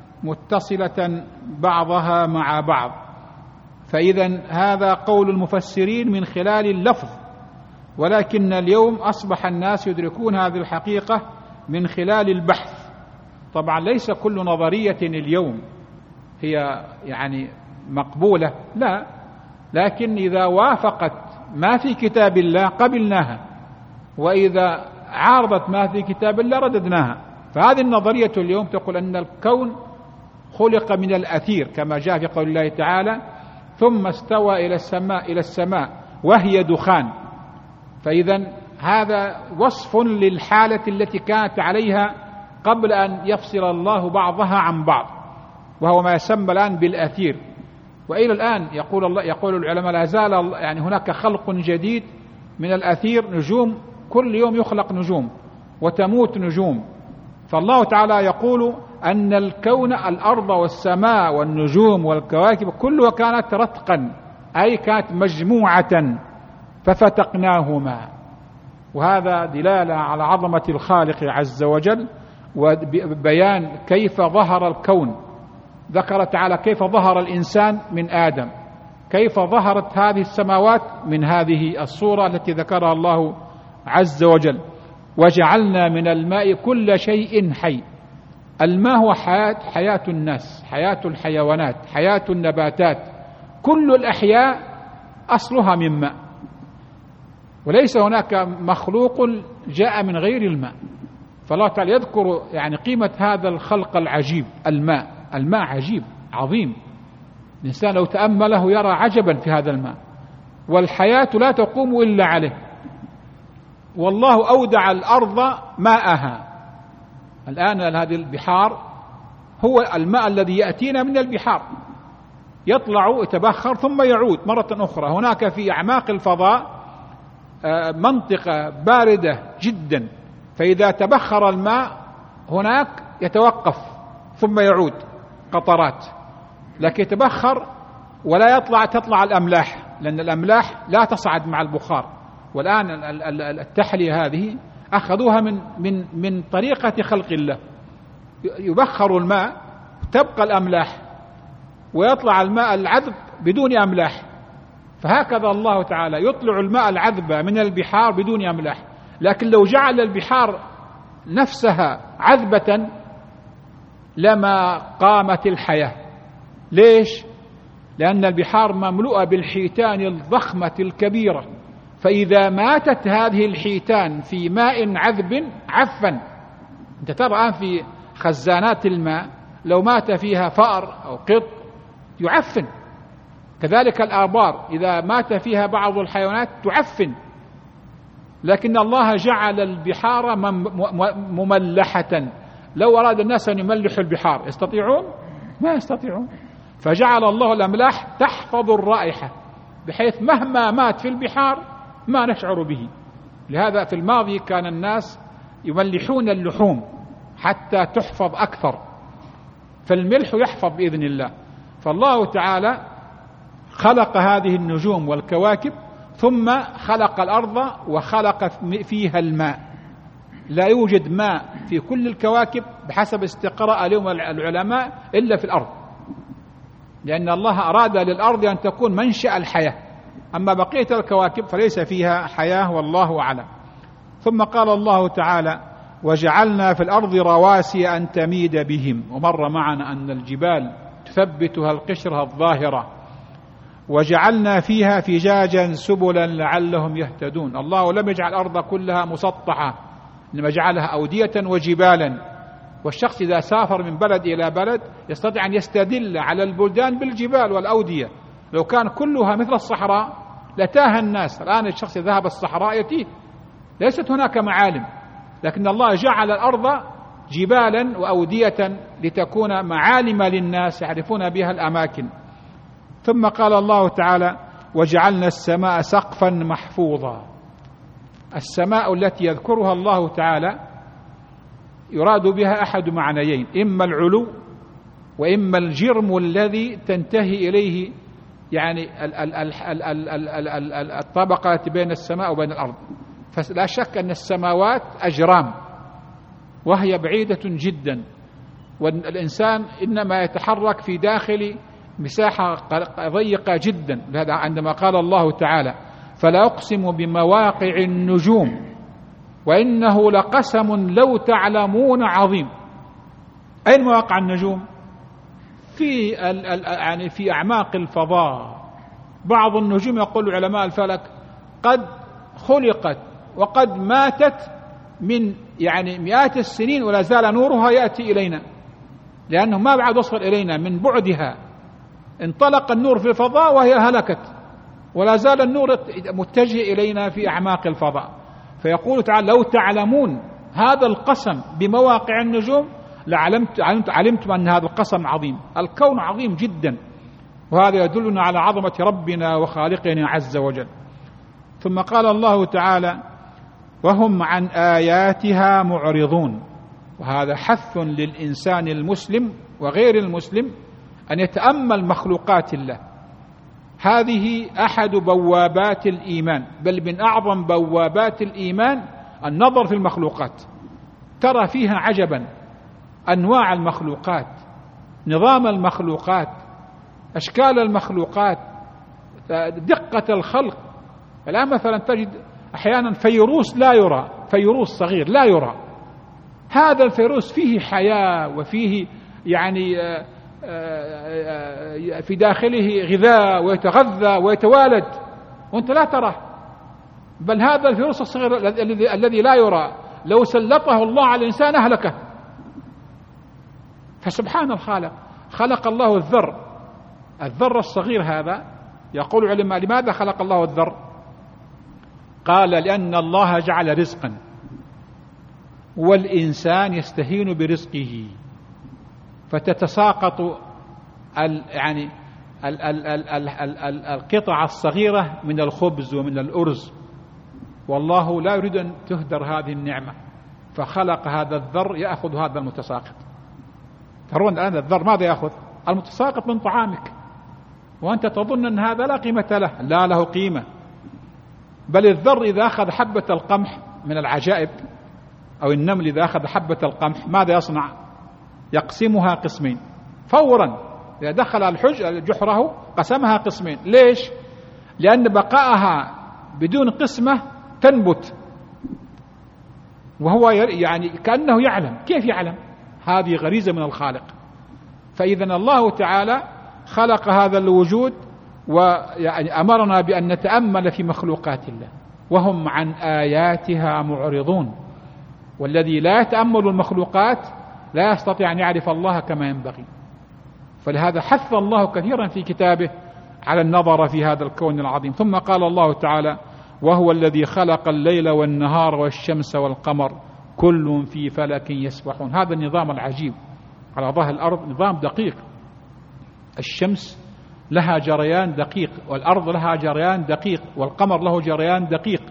متصلة بعضها مع بعض. فإذا هذا قول المفسرين من خلال اللفظ، ولكن اليوم أصبح الناس يدركون هذه الحقيقة من خلال البحث. طبعا ليس كل نظرية اليوم هي يعني مقبولة، لا، لكن إذا وافقت ما في كتاب الله قبلناها، وإذا عارضت ما في كتاب الله رددناها. فهذه النظرية اليوم تقول أن الكون خلق من الأثير كما جاء في قول الله تعالى ثم استوى إلى السماء وهي دخان. فإذا هذا وصف للحالة التي كانت عليها قبل أن يفصل الله بعضها عن بعض، وهو ما يسمى الآن بالأثير. وإلى الآن يقول العلماء لا زال يعني هناك خلق جديد من الأثير، نجوم كل يوم يخلق نجوم وتموت نجوم. فالله تعالى يقول أن الكون الأرض والسماء والنجوم والكواكب كلها كانت رتقا، أي كانت مجموعة ففتقناهما. وهذا دلالة على عظمة الخالق عز وجل وبيان كيف ظهر الكون. ذكر تعالى كيف ظهر الإنسان من آدم، كيف ظهرت هذه السماوات من هذه الصورة التي ذكرها الله عز وجل. وجعلنا من الماء كل شيء حي. الماء هو حياة الناس، حياة الحيوانات، حياة النباتات، كل الأحياء أصلها من ماء، وليس هناك مخلوق جاء من غير الماء. فالله تعالى يذكر يعني قيمة هذا الخلق العجيب. الماء عجيب عظيم، الإنسان لو تأمله يرى عجبا في هذا الماء، والحياة لا تقوم إلا عليه. والله أودع الأرض ماءها. الآن هذه البحار هو الماء الذي يأتينا من البحار، يطلع يتبخر ثم يعود مرة أخرى. هناك في أعماق الفضاء منطقة باردة جدا، فإذا تبخر الماء هناك يتوقف ثم يعود قطرات، لكن يتبخر ولا تطلع الأملاح، لأن الأملاح لا تصعد مع البخار. والآن التحلية هذه أخذوها من طريقة خلق الله، يبخر الماء تبقى الأملاح ويطلع الماء العذب بدون أملاح. فهكذا الله تعالى يطلع الماء العذب من البحار بدون أملاح. لكن لو جعل البحار نفسها عذبة لما قامت الحياة. ليش؟ لأن البحار مملوءة بالحيتان الضخمة الكبيرة، فإذا ماتت هذه الحيتان في ماء عذب عفن. أنت ترى الآن في خزانات الماء لو مات فيها فأر أو قط يعفن، كذلك الآبار إذا مات فيها بعض الحيوانات تعفن. لكن الله جعل البحار مملحة. لو أراد الناس أن يملحوا البحار يستطيعون؟ ما يستطيعون. فجعل الله الأملاح تحفظ الرائحة، بحيث مهما مات في البحار ما نشعر به. لهذا في الماضي كان الناس يملحون اللحوم حتى تحفظ أكثر، فالملح يحفظ بإذن الله. فالله تعالى خلق هذه النجوم والكواكب، ثم خلق الأرض وخلق فيها الماء. لا يوجد ماء في كل الكواكب بحسب استقراء اليوم العلماء إلا في الأرض، لأن الله أراد للأرض أن تكون منشأ الحياة، أما بقية الكواكب فليس فيها حياة والله أعلم. ثم قال الله تعالى: وجعلنا في الأرض رواسي أن تميد بهم. ومر معنا أن الجبال تثبتها القشرة الظاهرة. وجعلنا فيها فجاجا سبلا لعلهم يهتدون. الله لم يجعل الأرض كلها مسطحة، إنما جعلها أودية وجبالا. والشخص إذا سافر من بلد إلى بلد يستطيع أن يستدل على البلدان بالجبال والأودية. لو كان كلها مثل الصحراء لتاه الناس. الآن الشخص ذهب الصحراء يتيه، ليست هناك معالم، لكن الله جعل الأرض جبالا وأودية لتكون معالم للناس يعرفون بها الأماكن. ثم قال الله تعالى: وجعلنا السماء سقفا محفوظا. السماء التي يذكرها الله تعالى يراد بها أحد معنيين: إما العلو وإما الجرم الذي تنتهي إليه، يعني الطبقة التي بين السماء وبين الأرض. فلا شك أن السماوات أجرام وهي بعيدة جدا، والإنسان إنما يتحرك في داخل مساحة ضيقة جدا. لهذا عندما قال الله تعالى: فلا أقسم بمواقع النجوم وإنه لقسم لو تعلمون عظيم. أين مواقع النجوم؟ في أعماق الفضاء. بعض النجوم يقول علماء الفلك قد خلقت وقد ماتت من مئات السنين ولا زال نورها يأتي إلينا، لأنه ما بعد وصل إلينا من بعدها. انطلق النور في الفضاء وهي هلكت، ولا زال النور متجه إلينا في أعماق الفضاء. فيقول تعالى: لو تعلمون هذا القسم بمواقع النجوم علمتم أن هذا القسم عظيم. الكون عظيم جدا، وهذا يدلنا على عظمة ربنا وخالقنا عز وجل. ثم قال الله تعالى: وهم عن آياتها معرضون. وهذا حث للإنسان المسلم وغير المسلم أن يتأمل مخلوقات الله. هذه أحد بوابات الإيمان، بل من أعظم بوابات الإيمان النظر في المخلوقات. ترى فيها عجبا، أنواع المخلوقات، نظام المخلوقات، أشكال المخلوقات، دقة الخلق. الآن مثلا تجد أحيانا فيروس لا يرى، فيروس صغير لا يرى. هذا الفيروس فيه حياة وفيه في داخله غذاء ويتغذى ويتوالد، وأنت لا تراه. بل هذا الفيروس الصغير الذي لا يرى لو سلطه الله على الإنسان أهلكه. فسبحان الخالق، خلق الله الذر الصغير هذا. يقول العلماء: لماذا خلق الله الذر؟ قال: لأن الله جعل رزقا والإنسان يستهين برزقه، فتتساقط القطع الصغيرة من الخبز ومن الأرز، والله لا يريد أن تهدر هذه النعمة، فخلق هذا الذر يأخذ هذا المتساقط. ترون الآن الذر ماذا يأخذ؟ المتساقط من طعامك، وأنت تظن أن هذا لا قيمة له. لا، له قيمة. بل الذر إذا أخذ حبة القمح من العجائب، أو النمل إذا أخذ حبة القمح ماذا يصنع؟ يقسمها قسمين فورا. إذا دخل جحره قسمها قسمين. ليش؟ لأن بقاءها بدون قسمة تنبت، وهو يعني كأنه يعلم. كيف يعلم؟ هذه غريزة من الخالق. فإذا الله تعالى خلق هذا الوجود، ويعني أمرنا بأن نتأمل في مخلوقات الله، وهم عن آياتها معرضون. والذي لا يتأمل المخلوقات لا يستطيع أن يعرف الله كما ينبغي. فلهذا حث الله كثيرا في كتابه على النظر في هذا الكون العظيم. ثم قال الله تعالى: وهو الذي خلق الليل والنهار والشمس والقمر كل في فلك يسبحون. هذا النظام العجيب على ظهر الأرض نظام دقيق. الشمس لها جريان دقيق، والأرض لها جريان دقيق، والقمر له جريان دقيق.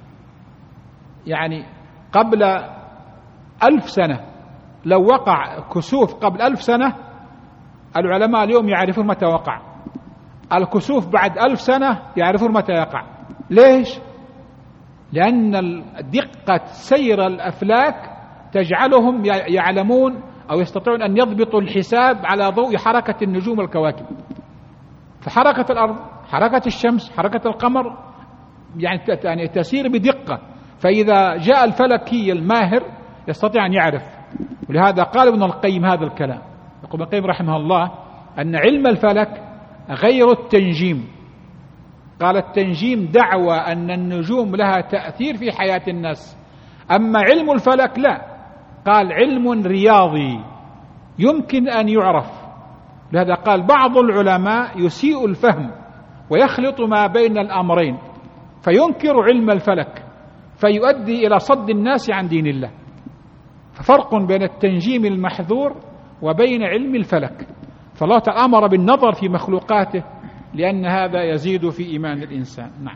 يعني قبل 1000 سنة لو وقع كسوف قبل 1000 سنة، العلماء اليوم يعرفون متى وقع. الكسوف بعد 1000 سنة يعرفون متى يقع. ليش؟ لأن دقة سير الأفلاك تجعلهم يعلمون أو يستطيعون أن يضبطوا الحساب على ضوء حركة النجوم والكواكب. فحركة الأرض، حركة الشمس، حركة القمر يعني تسير بدقة. فإذا جاء الفلكي الماهر يستطيع أن يعرف. ولهذا قال ابن القيم هذا الكلام. يقول ابن القيم رحمه الله أن علم الفلك غير التنجيم. قال التنجيم دعوى أن النجوم لها تأثير في حياة الناس، أما علم الفلك لا. قال علم رياضي يمكن أن يعرف. لهذا قال بعض العلماء يسيء الفهم ويخلط ما بين الأمرين، فينكر علم الفلك فيؤدي إلى صد الناس عن دين الله. ففرق بين التنجيم المحذور وبين علم الفلك. فالله تعالى أمر بالنظر في مخلوقاته لأن هذا يزيد في إيمان الإنسان. نعم.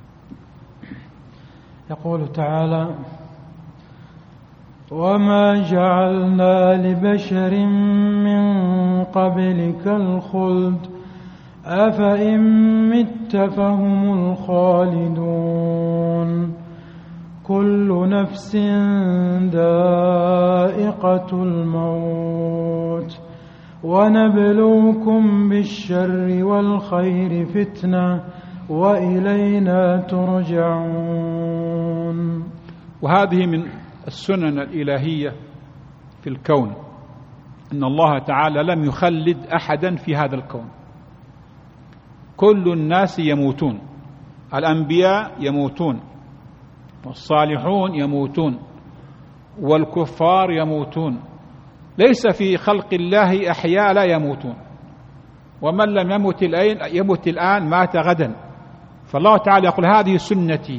يقول تعالى: وما جعلنا لبشر من قبلك الخلد أفإن مت فهم الخالدون كل نفس ذائقة الموت ونبلوكم بالشر والخير فتنة وإلينا ترجعون. وهذه من السنن الإلهية في الكون، أن الله تعالى لم يخلد أحدا في هذا الكون. كل الناس يموتون، الأنبياء يموتون، والصالحون يموتون، والكفار يموتون. ليس في خلق الله أحياء لا يموتون، ومن لم يمت الآن مات غدا. فالله تعالى يقول هذه سنتي.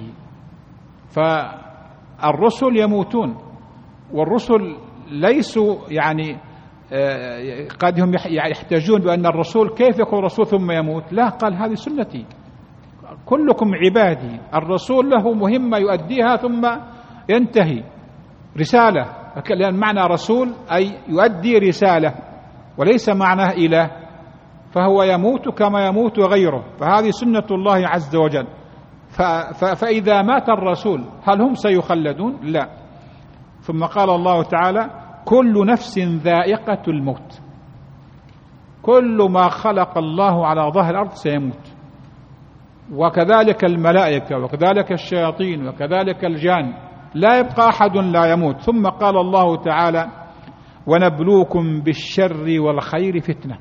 فالرسل يموتون، والرسل ليسوا يعني قد هم يحتاجون بأن الرسول كيف يكون رسول ثم يموت. لا، قال هذه سنتي، كلكم عبادي. الرسول له مهمة يؤديها ثم ينتهي. رسالة، لأن معنى رسول أي يؤدي رسالة، وليس معناه إله. فهو يموت كما يموت غيره. فهذه سنة الله عز وجل. فإذا مات الرسول هل هم سيخلدون؟ لا. ثم قال الله تعالى كل نفس ذائقة الموت. كل ما خلق الله على ظهر الأرض سيموت، وكذلك الملائكة، وكذلك الشياطين، وكذلك الجان، لا يبقى أحد لا يموت. ثم قال الله تعالى ونبلوكم بالشر والخير فتنة.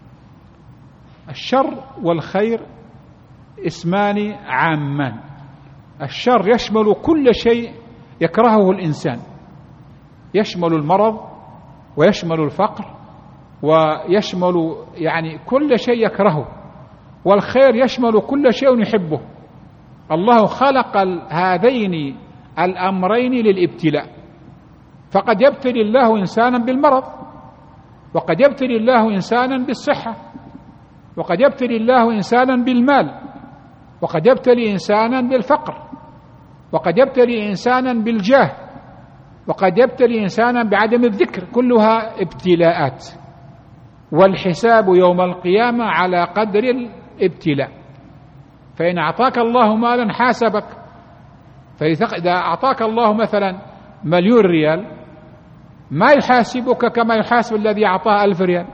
الشر والخير اسمان عامان. الشر يشمل كل شيء يكرهه الإنسان، يشمل المرض ويشمل الفقر ويشمل يعني كل شيء يكرهه. والخير يشمل كل شيء يحبه. الله خلق هذين الأمرين للابتلاء. فقد يبتلي الله إنسانا بالمرض، وقد يبتلي الله إنسانا بالصحة. وقد يبتلي الله إنسانا بالمال، وقد يبتلي إنسانا بالفقر، وقد يبتلي إنسانا بالجاه، وقد يبتلي إنسانا بعدم الذكر، كلها ابتلاءات، والحساب يوم القيامة على قدر الابتلاء. فإن أعطاك الله مالا حاسبك، فإذا أعطاك الله مثلا 1,000,000 ريال ما يحاسبك كما يحاسب الذي أعطاه 1000 ريال.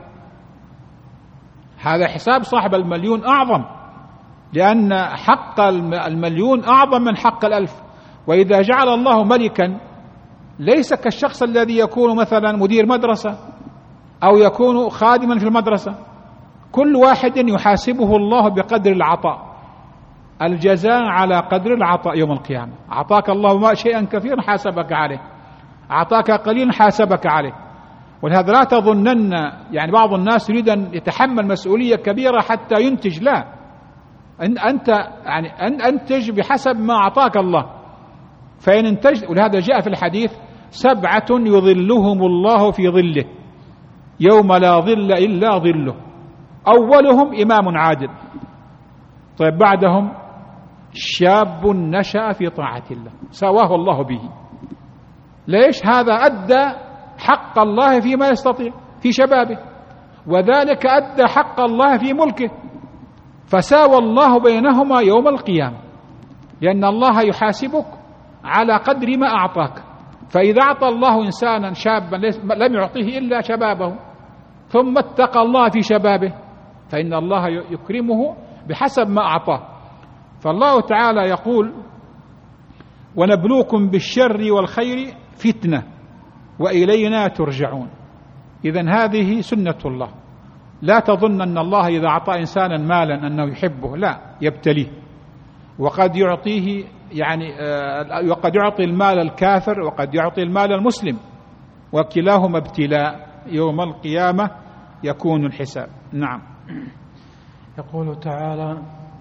هذا حساب صاحب 1,000,000 أعظم، لأن حق 1,000,000 أعظم من حق 1000. وإذا جعل الله ملكا ليس كالشخص الذي يكون مثلا مدير مدرسة أو يكون خادما في المدرسة، كل واحد يحاسبه الله بقدر العطاء، الجزاء على قدر العطاء يوم القيامة. أعطاك الله ما شيئا كثيرا حاسبك عليه، أعطاك قليلا حاسبك عليه. ولهذا لا تظنن يعني بعض الناس يريد أن يتحمل مسؤولية كبيرة حتى ينتج، لا، أنت يعني أنتج بحسب ما أعطاك الله. فإن انتج، ولهذا جاء في الحديث 7 يظلهم الله في ظله يوم لا ظل إلا ظله، أولهم إمام عادل، طيب بعدهم شاب نشأ في طاعة الله سواه الله به. ليش؟ هذا أدى حق الله فيما يستطيع في شبابه، وذلك أدى حق الله في ملكه، فساوى الله بينهما يوم القيامة، لأن الله يحاسبك على قدر ما أعطاك. فإذا أعطى الله إنسانا شابا لم يعطيه إلا شبابه، ثم اتقى الله في شبابه، فإن الله يكرمه بحسب ما أعطاه. فالله تعالى يقول: ونبلوكم بالشر والخير فتنة وإلينا ترجعون. إذن هذه سنة الله. لا تظن أن الله إذا أعطى إنسانا مالا أنه يحبه، لا، يبتليه، وقد يعطيه يعني وقد يعطي المال الكافر وقد يعطي المال المسلم، وكلاهما ابتلاء، يوم القيامة يكون الحساب. نعم. يقول تعالى: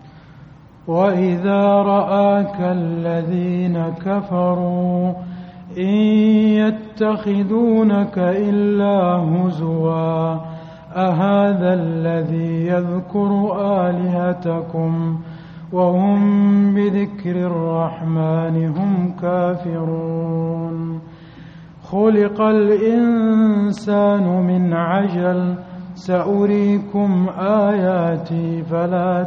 وإذا رآك الذين كفروا إن يتخذونك إلا هزوا أهذا الذي يذكر آلهتكم وهم بذكر الرحمن هم كافرون خلق الإنسان من عجل سأريكم آياتي فلا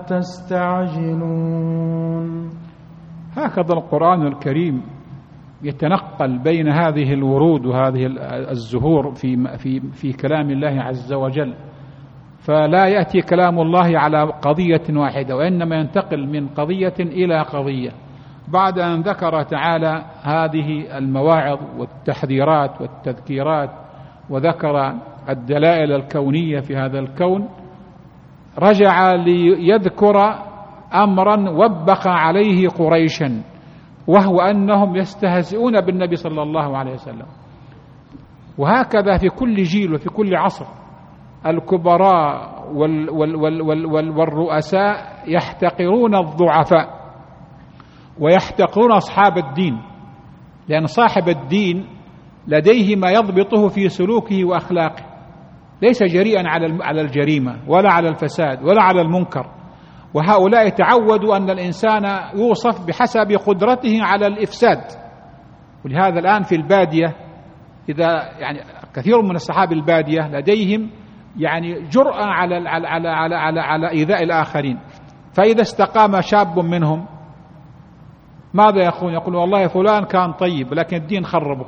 تستعجلون. هكذا القرآن الكريم يتنقل بين هذه الورود وهذه الزهور في كلام الله عز وجل، فلا يأتي كلام الله على قضية واحدة، وإنما ينتقل من قضية إلى قضية. بعد أن ذكر تعالى هذه المواعظ والتحذيرات والتذكيرات وذكر الدلائل الكونية في هذا الكون، رجع ليذكر أمرا وبخ عليه قريشا، وهو أنهم يستهزئون بالنبي صلى الله عليه وسلم. وهكذا في كل جيل وفي كل عصر الكبراء والرؤساء يحتقرون الضعفاء ويحتقرون أصحاب الدين، لأن صاحب الدين لديه ما يضبطه في سلوكه وأخلاقه، ليس جريئا على الجريمة ولا على الفساد ولا على المنكر. وهؤلاء تعودوا أن الإنسان يوصف بحسب قدرته على الإفساد. ولهذا الآن في البادية إذا يعني كثير من أصحاب البادية لديهم يعني جرأة على إيذاء الآخرين، فإذا استقام شاب منهم ماذا يقول والله فلان كان طيب لكن الدين خربه،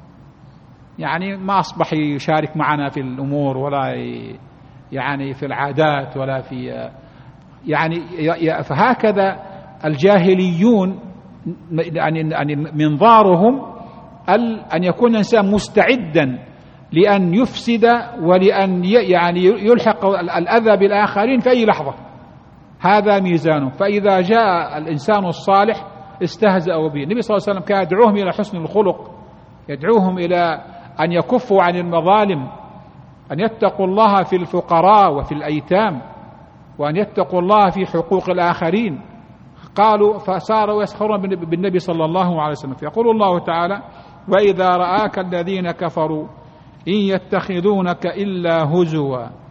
يعني ما أصبح يشارك معنا في الأمور ولا يعني في العادات ولا في يعني. فهكذا الجاهليون يعني منظارهم أن يكون الإنسان مستعدا لأن يفسد ولأن يعني يلحق الأذى بالآخرين في أي لحظة، هذا ميزانه. فإذا جاء الإنسان الصالح استهزأوا به. النبي صلى الله عليه وسلم كان يدعوهم إلى حسن الخلق، يدعوهم إلى أن يكفوا عن المظالم، أن يتقوا الله في الفقراء وفي الأيتام، وأن يتقوا الله في حقوق الآخرين. قالوا فصاروا يسخرون بالنبي صلى الله عليه وسلم. فيقول الله تعالى: وإذا رآك الذين كفروا إن يتخذونك إلا هزوا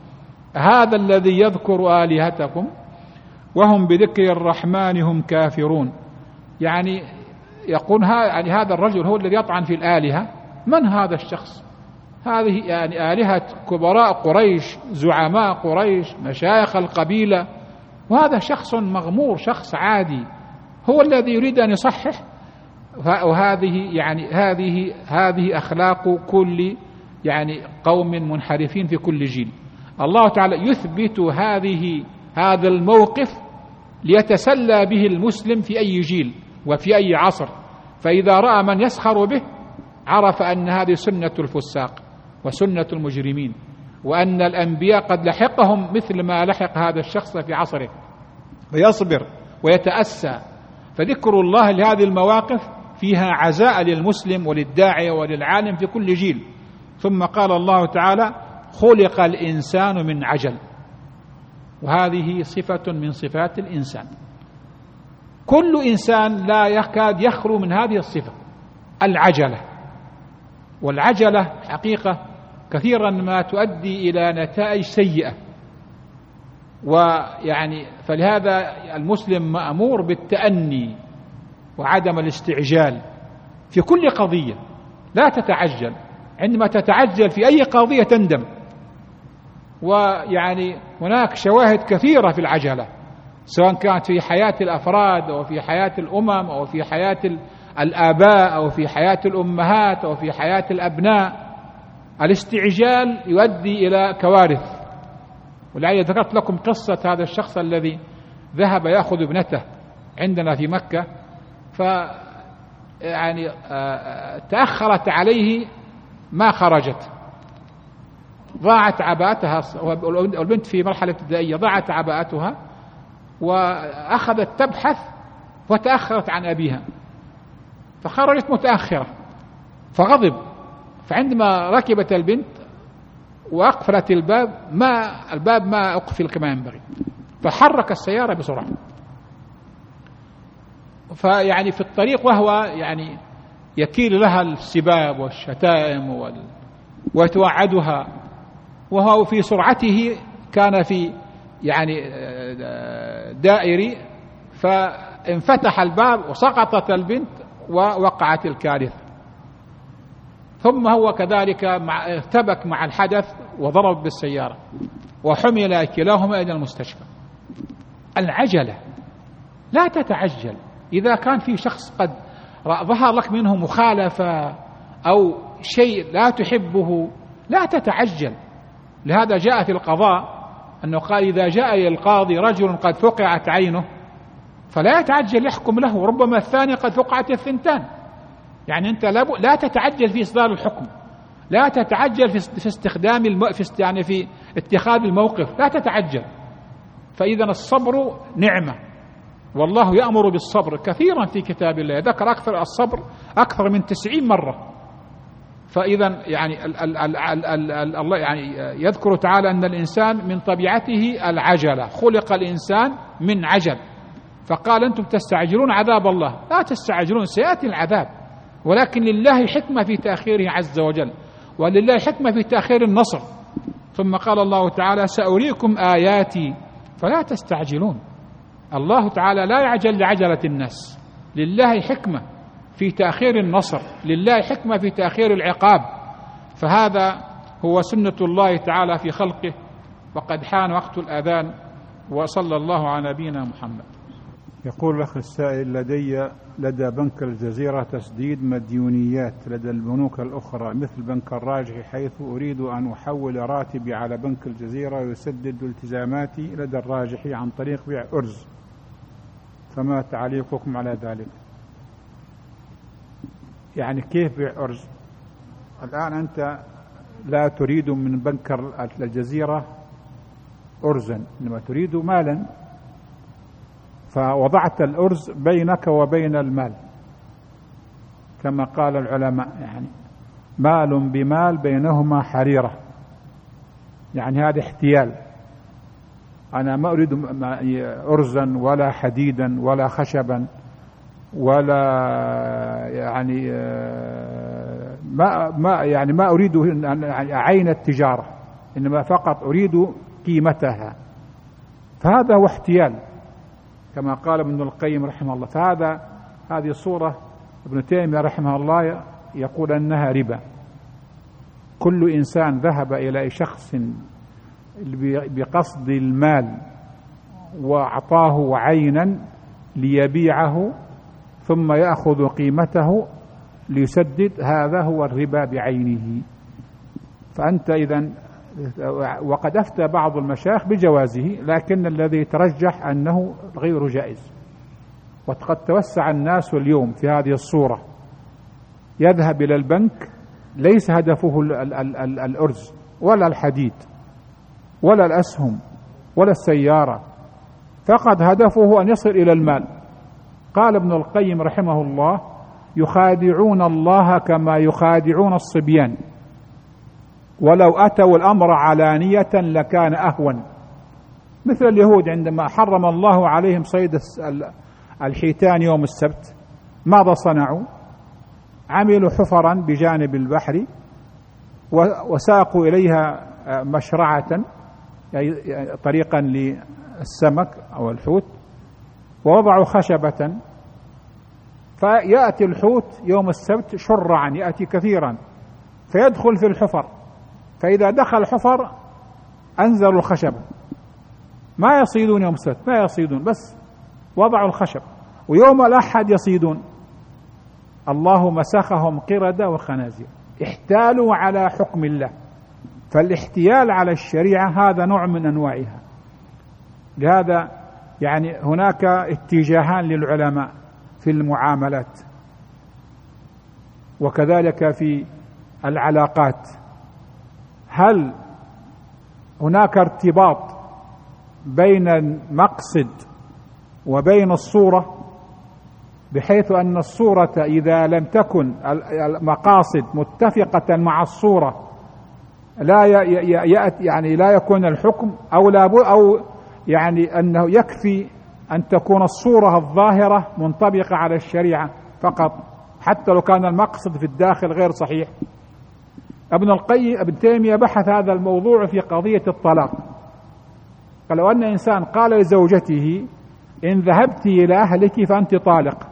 هذا الذي يذكر آلهتكم وهم بذكر الرحمن هم كافرون. يعني يقول يعني هذا الرجل هو الذي يطعن في الآلهة. من هذا الشخص؟ هذه يعني آلهة كبراء قريش، زعماء قريش، مشايخ القبيلة، وهذا شخص مغمور، شخص عادي هو الذي يريد أن يصحح. وهذه يعني هذه أخلاق كل يعني قوم منحرفين في كل جيل. الله تعالى يثبت هذا الموقف ليتسلى به المسلم في أي جيل وفي أي عصر، فإذا رأى من يسخر به عرف أن هذه سنة الفساق وسنة المجرمين، وأن الأنبياء قد لحقهم مثل ما لحق هذا الشخص في عصره، فيصبر ويتأسى. فذكر الله لهذه المواقف فيها عزاء للمسلم وللداعية وللعالم في كل جيل. ثم قال الله تعالى: خلق الإنسان من عجل، وهذه صفة من صفات الإنسان. كل إنسان لا يكاد يخلو من هذه الصفة، العجلة. والعجلة حقيقة كثيرا ما تؤدي إلى نتائج سيئة، ويعني فلهذا المسلم مأمور بالتأني وعدم الاستعجال في كل قضية. لا تتعجل، عندما تتعجل في أي قضية تندم. ويعني هناك شواهد كثيرة في العجلة، سواء كانت في حياة الأفراد أو في حياة الأمم أو في حياة الآباء أو في حياة الأمهات أو في حياة الأبناء. الاستعجال يؤدي إلى كوارث. ولعلي ذكرت لكم قصة هذا الشخص الذي ذهب يأخذ ابنته عندنا في مكة، يعني تأخرت عليه ما خرجت، ضاعت عباءتها، والبنت في مرحلة ابتدائية، ضاعت عباءتها وأخذت تبحث وتأخرت عن أبيها، فخرجت متأخرة فغضب. فعندما ركبت البنت وأقفلت الباب ما أقفل كما ينبغي، فحرك السيارة بسرعة. فيعني في الطريق وهو يعني يكيل لها السباب والشتائم ويتوعدها، وهو في سرعته كان في يعني دائري، فانفتح الباب وسقطت البنت ووقعت الكارثة. ثم هو كذلك ارتبك مع الحدث وضرب بالسيارة، وحمل كلاهما إلى المستشفى. العجلة، لا تتعجل. إذا كان في شخص قد ظهر لك منه مخالفة أو شيء لا تحبه لا تتعجل. لهذا جاء في القضاء أنه قال: إذا جاء للقاضي رجل قد فقعت عينه فلا يتعجل يحكم له، ربما الثاني قد فقعت الثنتان. يعني أنت لا تتعجل في إصدار الحكم، لا تتعجل في استخدام يعني في اتخاذ الموقف، لا تتعجل. فإذا الصبر نعمة، والله يأمر بالصبر كثيرا في كتاب الله، ذكر أكثر الصبر أكثر من 90 مرة. فإذا يعني الله يعني يذكر تعالى أن الإنسان من طبيعته العجلة، خلق الإنسان من عجل. فقال: أنتم تستعجلون عذاب الله، لا تستعجلون، سيأتي العذاب، ولكن لله حكمة في تأخيره عز وجل، ولله حكمة في تأخير النصر. ثم قال الله تعالى: سأريكم آياتي فلا تستعجلون. الله تعالى لا يعجل لعجلة الناس، لله حكمة في تأخير النصر، لله حكمة في تأخير العقاب. فهذا هو سنة الله تعالى في خلقه. وقد حان وقت الأذان، وصلى الله على نبينا محمد. يقول الأخ السائل: لدى بنك الجزيرة تسديد مديونيات لدى البنوك الأخرى مثل بنك الراجحي، حيث أريد أن أحول راتبي على بنك الجزيرة ويسدد التزاماتي لدى الراجحي عن طريق بيع أرز، فما تعليقكم على ذلك؟ يعني كيف بيع أرز؟ الآن أنت لا تريد من بنك الجزيرة أرزا، إنما تريد مالا، فوضعت الأرز بينك وبين المال، كما قال العلماء، يعني مال بمال بينهما حريرة، يعني هذا احتيال. أنا ما أريد أرزا ولا حديدا ولا خشبا ولا يعني ما أريد أن أعين التجارة، إنما فقط أريد قيمتها، فهذا هو احتيال كما قال ابن القيم رحمه الله. هذه الصورة ابن تيمية رحمه الله يقول أنها ربا. كل إنسان ذهب إلى شخص بقصد المال وأعطاه عينا ليبيعه ثم يأخذ قيمته ليسدد، هذا هو الربا بعينه. فأنت إذن، وقد أفتى بعض المشايخ بجوازه، لكن الذي ترجح أنه غير جائز. وقد توسع الناس اليوم في هذه الصورة، يذهب إلى البنك ليس هدفه الأرز ولا الحديد ولا الأسهم ولا السيارة، فقد هدفه أن يصل إلى المال. قال ابن القيم رحمه الله: يخادعون الله كما يخادعون الصبيان، ولو أتوا الأمر علانية لكان أهون. مثل اليهود عندما حرم الله عليهم صيد الحيتان يوم السبت، ماذا صنعوا؟ عملوا حفرا بجانب البحر وساقوا إليها مشرعة، يعني طريقا للسمك أو الحوت، ووضعوا خشبة، فيأتي الحوت يوم السبت شرعا، يأتي كثيرا فيدخل في الحفر، فإذا دخل الحفر أنزلوا الخشب، ما يصيدون يوم السبت، ما يصيدون، بس وضعوا الخشب، ويوم الأحد يصيدون. الله مسخهم قردة وخنازير، احتالوا على حكم الله. فالاحتيال على الشريعة هذا نوع من أنواعها. لهذا يعني هناك اتجاهان للعلماء في المعاملات وكذلك في العلاقات. هل هناك ارتباط بين المقصد وبين الصورة، بحيث أن الصورة إذا لم تكن المقاصد متفقة مع الصورة لا يعني لا يكون الحكم، أو يعني أنه يكفي أن تكون الصورة الظاهرة منطبقة على الشريعة فقط، حتى لو كان المقصد في الداخل غير صحيح. ابن تيمية بحث هذا الموضوع في قضية الطلاق. قال: لو أن إنسان قال لزوجته: إن ذهبت إلى أهلك فأنت طالق،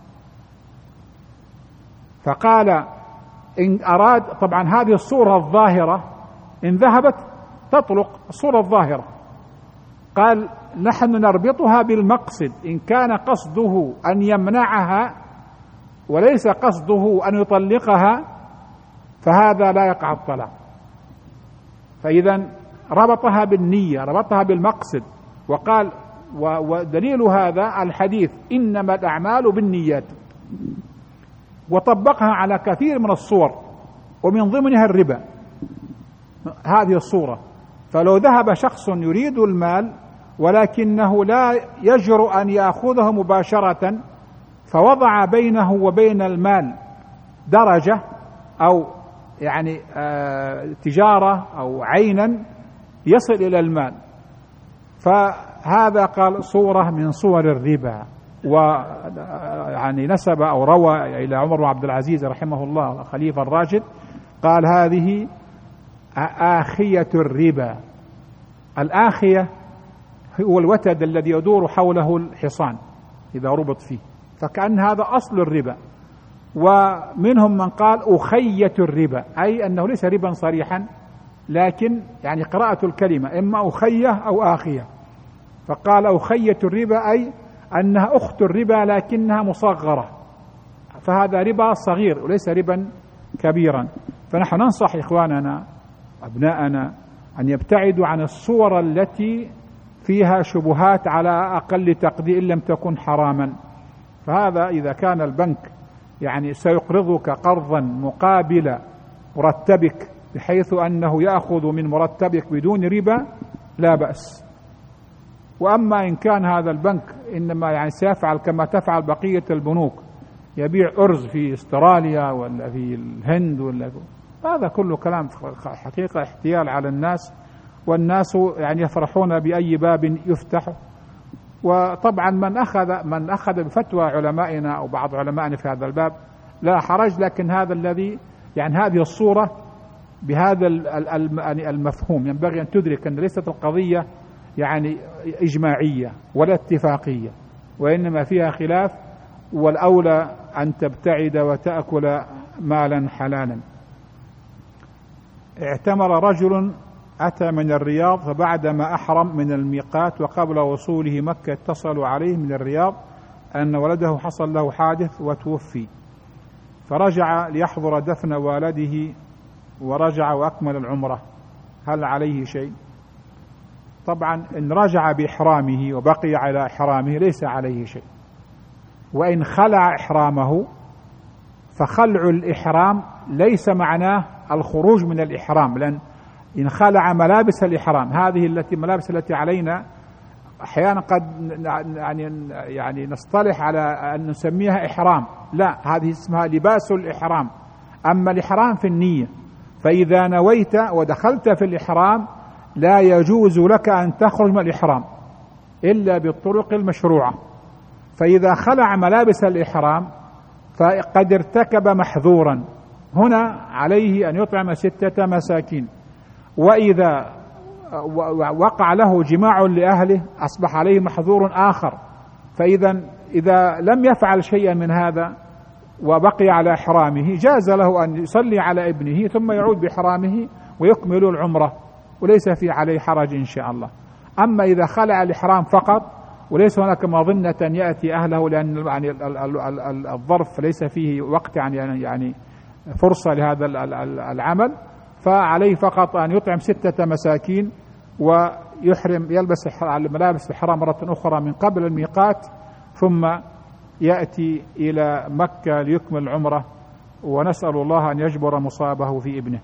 فقال إن أراد، طبعا هذه الصورة الظاهرة إن ذهبت تطلق، الصورة الظاهرة. قال: نحن نربطها بالمقصد، إن كان قصده أن يمنعها وليس قصده أن يطلقها فهذا لا يقع الطلاق. فإذا ربطها بالنية، ربطها بالمقصد. وقال: ودليل هذا الحديث: إنما الأعمال بالنيات. وطبقها على كثير من الصور، ومن ضمنها الربا، هذه الصورة. فلو ذهب شخص يريد المال ولكنه لا يجرؤ أن يأخذه مباشرة، فوضع بينه وبين المال درجة أو يعني تجارة أو عينا يصل إلى المال، فهذا قال صورة من صور الربا. ويعني نسب أو روى إلى عمر بن عبد العزيز رحمه الله خليفة الراشد، قال: هذه آخية الربا. الآخية هو الوتد الذي يدور حوله الحصان إذا ربط فيه، فكأن هذا أصل الربا. ومنهم من قال أخية الربا، أي أنه ليس ربا صريحا، لكن يعني قراءة الكلمة إما أخية أو آخية. فقال أخية الربا أي أنها أخت الربا لكنها مصغرة، فهذا ربا صغير وليس ربا كبيرا. فنحن ننصح إخواننا أبناءنا أن يبتعدوا عن الصور التي فيها شبهات على أقل تقدير إن لم تكن حراما. فهذا إذا كان البنك يعني سيقرضك قرضا مقابل مرتبك بحيث أنه يأخذ من مرتبك بدون ربا لا بأس. وأما إن كان هذا البنك إنما يعني سيفعل كما تفعل بقية البنوك، يبيع أرز في استراليا ولا في الهند ولا، هذا كله كلام حقيقة احتيال على الناس، والناس يعني يفرحون بأي باب يفتح. وطبعا من أخذ بفتوى علمائنا أو بعض علمائنا في هذا الباب لا حرج، لكن هذا الذي يعني هذه الصورة بهذا المفهوم. ينبغي أن تدرك أن ليست القضية يعني إجماعية ولا اتفاقية، وإنما فيها خلاف، والأولى أن تبتعد وتأكل مالا حلالا. اعتمر رجل أتى من الرياض، فبعدما أحرم من الميقات وقبل وصوله مكة اتصلوا عليه من الرياض أن ولده حصل له حادث وتوفي، فرجع ليحضر دفن والده ورجع وأكمل العمرة، هل عليه شيء؟ طبعا إن رجع بإحرامه وبقي على إحرامه ليس عليه شيء، وإن خلع إحرامه فخلع الإحرام ليس معناه الخروج من الإحرام، لأن إن خلع ملابس الإحرام، هذه الملابس التي علينا أحيانا قد يعني نصطلح على أن نسميها إحرام، لا، هذه اسمها لباس الإحرام. أما الإحرام في النية، فإذا نويت ودخلت في الإحرام لا يجوز لك أن تخرج من الإحرام إلا بالطرق المشروعة. فإذا خلع ملابس الإحرام فقد ارتكب محذورا، هنا عليه أن يطعم 6 مساكين، وإذا وقع له جماع لأهله أصبح عليه محذور آخر. إذا لم يفعل شيئا من هذا وبقي على إحرامه جاز له أن يصلي على ابنه ثم يعود بإحرامه ويكمل العمرة، وليس في عليه حرج إن شاء الله. أما إذا خلع الإحرام فقط وليس هناك مظنة يأتي أهله، لأن يعني الظرف ليس فيه وقت يعني فرصة لهذا العمل، فعليه فقط أن يطعم 6 مساكين ويحرم، يلبس ملابس الإحرام مرة أخرى من قبل الميقات، ثم يأتي إلى مكة ليكمل العمرة، ونسأل الله أن يجبر مصابه في ابنه.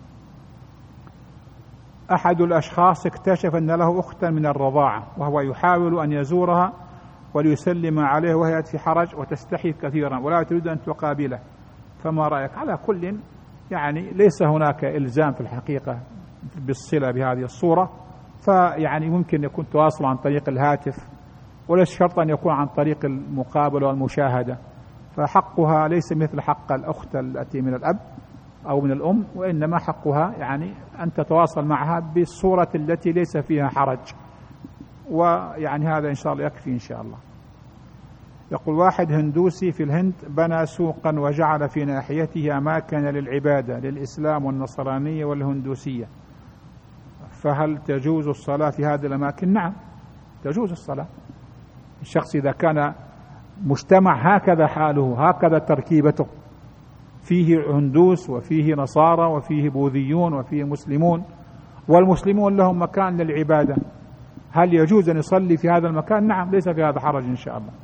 أحد الأشخاص اكتشف أن له أختا من الرضاعة وهو يحاول أن يزورها وليسلم عليه، وهي في حرج وتستحي كثيرا ولا تريد أن تقابله، فما رأيك؟ على كل يعني ليس هناك إلزام في الحقيقة بالصلة بهذه الصورة، فيعني ممكن يكون تواصل عن طريق الهاتف، وليس شرط أن يكون عن طريق المقابلة والمشاهدة، فحقها ليس مثل حق الأخت التي من الأب أو من الأم، وإنما حقها يعني أن تتواصل معها بالصورة التي ليس فيها حرج، ويعني هذا إن شاء الله يكفي إن شاء الله. يقول واحد هندوسي في الهند بنى سوقا وجعل في ناحيته أماكن للعبادة للإسلام والنصرانية والهندوسية، فهل تجوز الصلاة في هذه الأماكن؟ نعم تجوز الصلاة. الشخص إذا كان مجتمع هكذا حاله هكذا تركيبته، فيه هندوس وفيه نصارى وفيه بوذيون وفيه مسلمون، والمسلمون لهم مكان للعبادة، هل يجوز أن يصلي في هذا المكان؟ نعم ليس في هذا حرج إن شاء الله.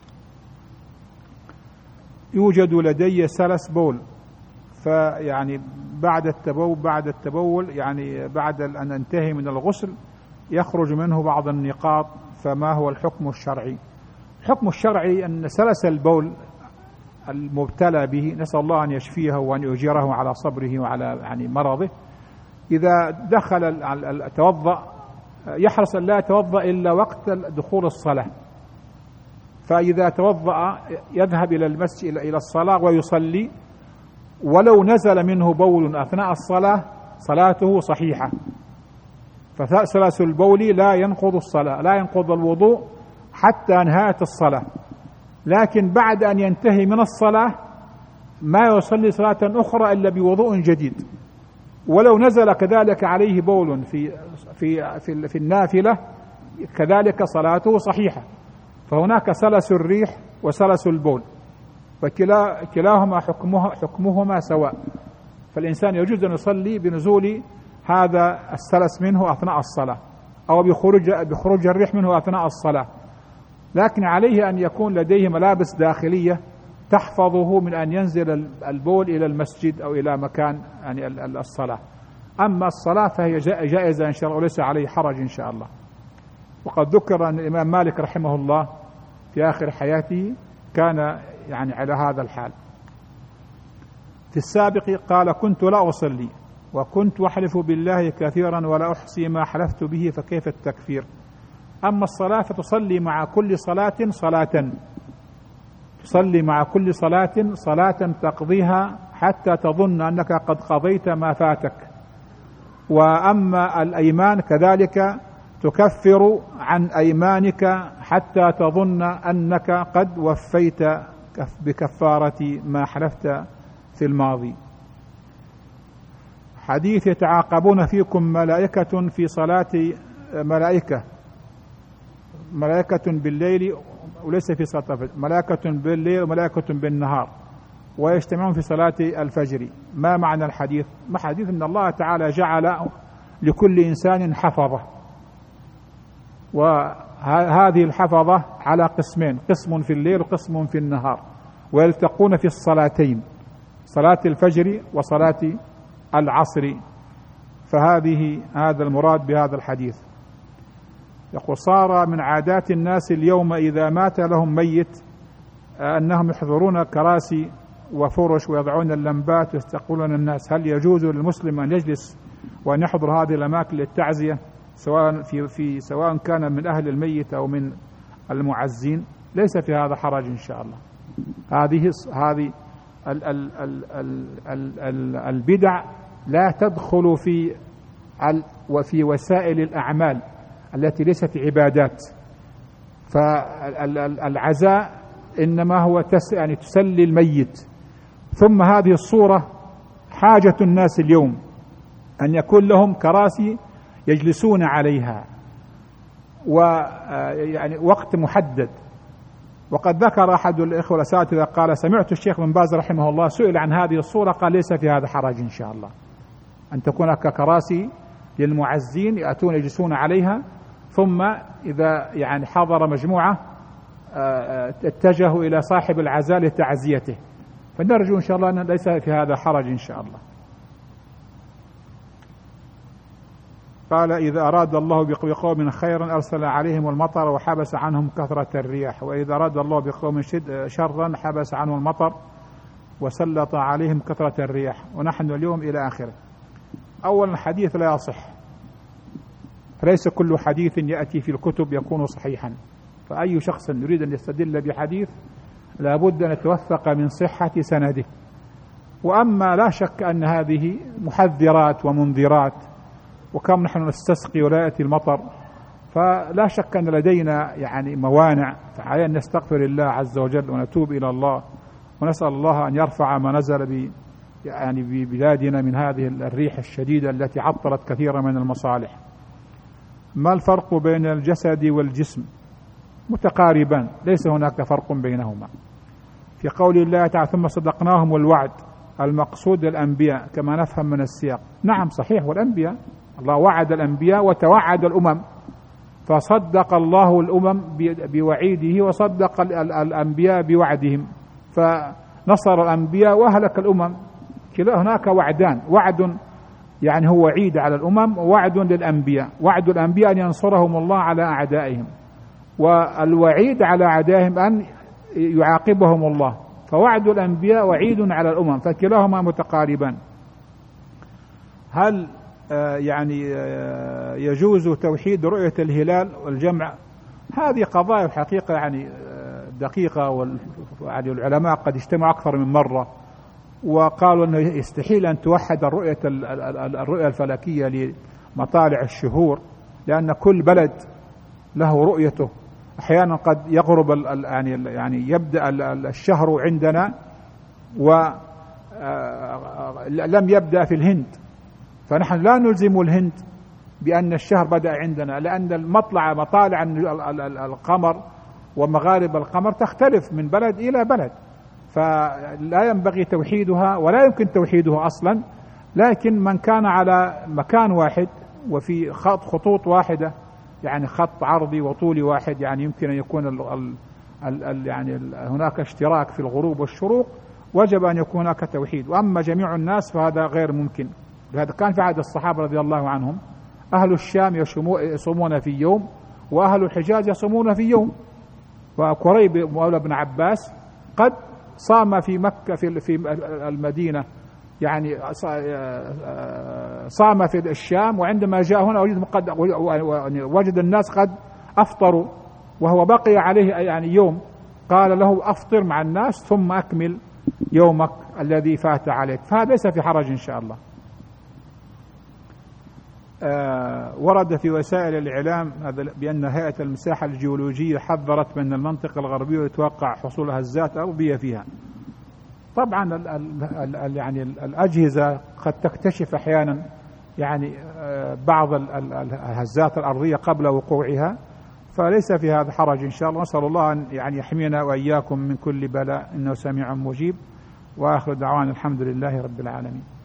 يوجد لدي سلس بول، فيعني بعد التبول يعني بعد أن انتهي من الغسل يخرج منه بعض النقاط، فما هو الحكم الشرعي؟ الحكم الشرعي أن سلس البول المبتلى به نسأل الله أن يشفيه وأن يجيره على صبره وعلى يعني مرضه، إذا دخل التوضأ يحرص أن لا يتوضأ إلا وقت دخول الصلاة، فإذا توضأ يذهب إلى المسجد إلى الصلاة ويصلي، ولو نزل منه بول أثناء الصلاة صلاته صحيحة، فسلس البول لا ينقض الصلاة، لا ينقض الوضوء حتى نهاية الصلاة، لكن بعد أن ينتهي من الصلاة ما يصلي صلاة أخرى إلا بوضوء جديد، ولو نزل كذلك عليه بول في النافلة كذلك صلاته صحيحة. فهناك سلس الريح وسلس البول، وكلاهما حكمهما سواء، فالإنسان يجوز أن يصلي بنزول هذا السلس منه أثناء الصلاة أو بخروج الريح منه أثناء الصلاة، لكن عليه أن يكون لديه ملابس داخلية تحفظه من أن ينزل البول إلى المسجد أو إلى مكان يعني الصلاة. أما الصلاة فهي جائزة إن شاء الله وليس عليه حرج إن شاء الله. وقد ذكر أن الإمام مالك رحمه الله في آخر حياته كان يعني على هذا الحال. في السابق قال كنت لا أصلي وكنت أحلف بالله كثيرا ولا أحصي ما حلفت به، فكيف التكفير؟ أما الصلاة فتصلي مع كل صلاة صلاة، تصلي مع كل صلاة صلاة تقضيها حتى تظن أنك قد قضيت ما فاتك. وأما الأيمان كذلك تكفر عن أيمانك حتى تظن أنك قد وفيت بكفارة ما حلفت في الماضي. حديث يتعاقبون فيكم ملائكة في صلاة، ملائكة بالليل وليس في صلاة الفجر، ملائكة بالليل وملائكة بالنهار ويجتمعون في صلاة الفجر. ما معنى الحديث؟ ما حديث أن الله تعالى جعل لكل إنسان حفظة، وهذه الحفظة على قسمين، قسم في الليل وقسم في النهار، ويلتقون في الصلاتين، صلاة الفجر وصلاة العصر. هذا المراد بهذا الحديث. يقول: صار من عادات الناس اليوم إذا مات لهم ميت أنهم يحضرون كراسي وفرش ويضعون اللمبات ويستقبلون الناس. هل يجوز للمسلم أن يجلس وأن يحضر هذه الأماكن للتعزية سواء كان من أهل الميت أو من المعزين؟ ليس في هذا حرج إن شاء الله. هذه البدع لا تدخل في وسائل الأعمال التي ليست عبادات. فالعزاء إنما هو يعني تسلي الميت. ثم هذه الصورة حاجة الناس اليوم أن يكون لهم كراسي يجلسون عليها ويعني وقت محدد. وقد ذكر أحد الإخوة الأساتذة قال: سمعت الشيخ بن باز رحمه الله سئل عن هذه الصورة قال: ليس في هذا حرج إن شاء الله أن تكون ككراسي للمعزين يأتون يجلسون عليها، ثم إذا يعني حضر مجموعة اتجهوا إلى صاحب العزاء لتعزيته. فنرجو إن شاء الله أن ليس في هذا حرج إن شاء الله. قال: إذا أراد الله بقوم خيرا أرسل عليهم المطر وحبس عنهم كثرة الرياح، وإذا أراد الله بقوم شرا حبس عنهم المطر وسلط عليهم كثرة الرياح ونحن اليوم إلى آخره. أولا الحديث لا يصح، فليس كل حديث يأتي في الكتب يكون صحيحا، فأي شخص يريد أن يستدل بحديث لابد أن يتوثق من صحة سنده. وأما لا شك أن هذه محذرات ومنذرات، وكم نحن نستسقي ولا يأتي المطر، فلا شك أن لدينا يعني موانع، فعلينا أن نستغفر الله عز وجل ونتوب إلى الله ونسأل الله أن يرفع ما نزل يعني ببلادنا من هذه الريح الشديدة التي عطلت كثيرا من المصالح. ما الفرق بين الجسد والجسم؟ متقاربان، ليس هناك فرق بينهما. في قول الله تعالى: ثم صدقناهم والوعد، المقصود الأنبياء كما نفهم من السياق. نعم صحيح، والأنبياء الله وعد الأنبياء وتوعد الأمم، فصدق الله الأمم بوعيده وصدق الأنبياء بوعدهم، فنصر الأنبياء وأهلك الأمم. كلا هناك وعدان، وعد يعني هو وعيد على الأمم، ووعد للأنبياء. وعد الأنبياء أن ينصرهم الله على أعدائهم، والوعيد على أعدائهم أن يعاقبهم الله. فوعد الأنبياء وعيد على الأمم، فكلاهما متقاربان. هل يعني يجوز توحيد رؤية الهلال والجمع؟ هذه قضايا الحقيقة يعني دقيقة، يعني العلماء قد اجتمعوا أكثر من مرة وقالوا أنه يستحيل أن توحد الرؤية الفلكية لمطالع الشهور، لأن كل بلد له رؤيته. أحيانا قد يغرب يعني يبدأ الشهر عندنا ولم يبدأ في الهند، فنحن لا نلزم الهند بأن الشهر بدأ عندنا، لأن مطالع القمر ومغارب القمر تختلف من بلد إلى بلد، فلا ينبغي توحيدها ولا يمكن توحيدها أصلا. لكن من كان على مكان واحد وفي خطوط واحدة، يعني خط عرضي وطولي واحد، يعني يمكن أن يكون يعني هناك اشتراك في الغروب والشروق، وجب أن يكون هناك توحيد. وأما جميع الناس فهذا غير ممكن. لهذا كان في عهد الصحابة رضي الله عنهم أهل الشام يصومون في يوم، وأهل الحجاز يصومون في يوم. وقريب مولى بن عباس قد صام في مكة في المدينة، يعني صام في الشام، وعندما جاء هنا وجد الناس قد أفطروا وهو بقي عليه يعني يوم، قال له: أفطر مع الناس ثم أكمل يومك الذي فات عليك، فهذا ليس في حرج إن شاء الله. ورد في وسائل الإعلام بأن هيئة المساحة الجيولوجية حذرت من المنطقة الغربية يتوقع حصول هزات أرضية فيها. طبعا يعني الأجهزة قد تكتشف أحيانا يعني بعض الهزات الأرضية قبل وقوعها، فليس في هذا حرج إن شاء الله. نسأل الله أن يعني يحمينا وإياكم من كل بلاء، إنه سميع مجيب. وآخر دعوانا الحمد لله رب العالمين.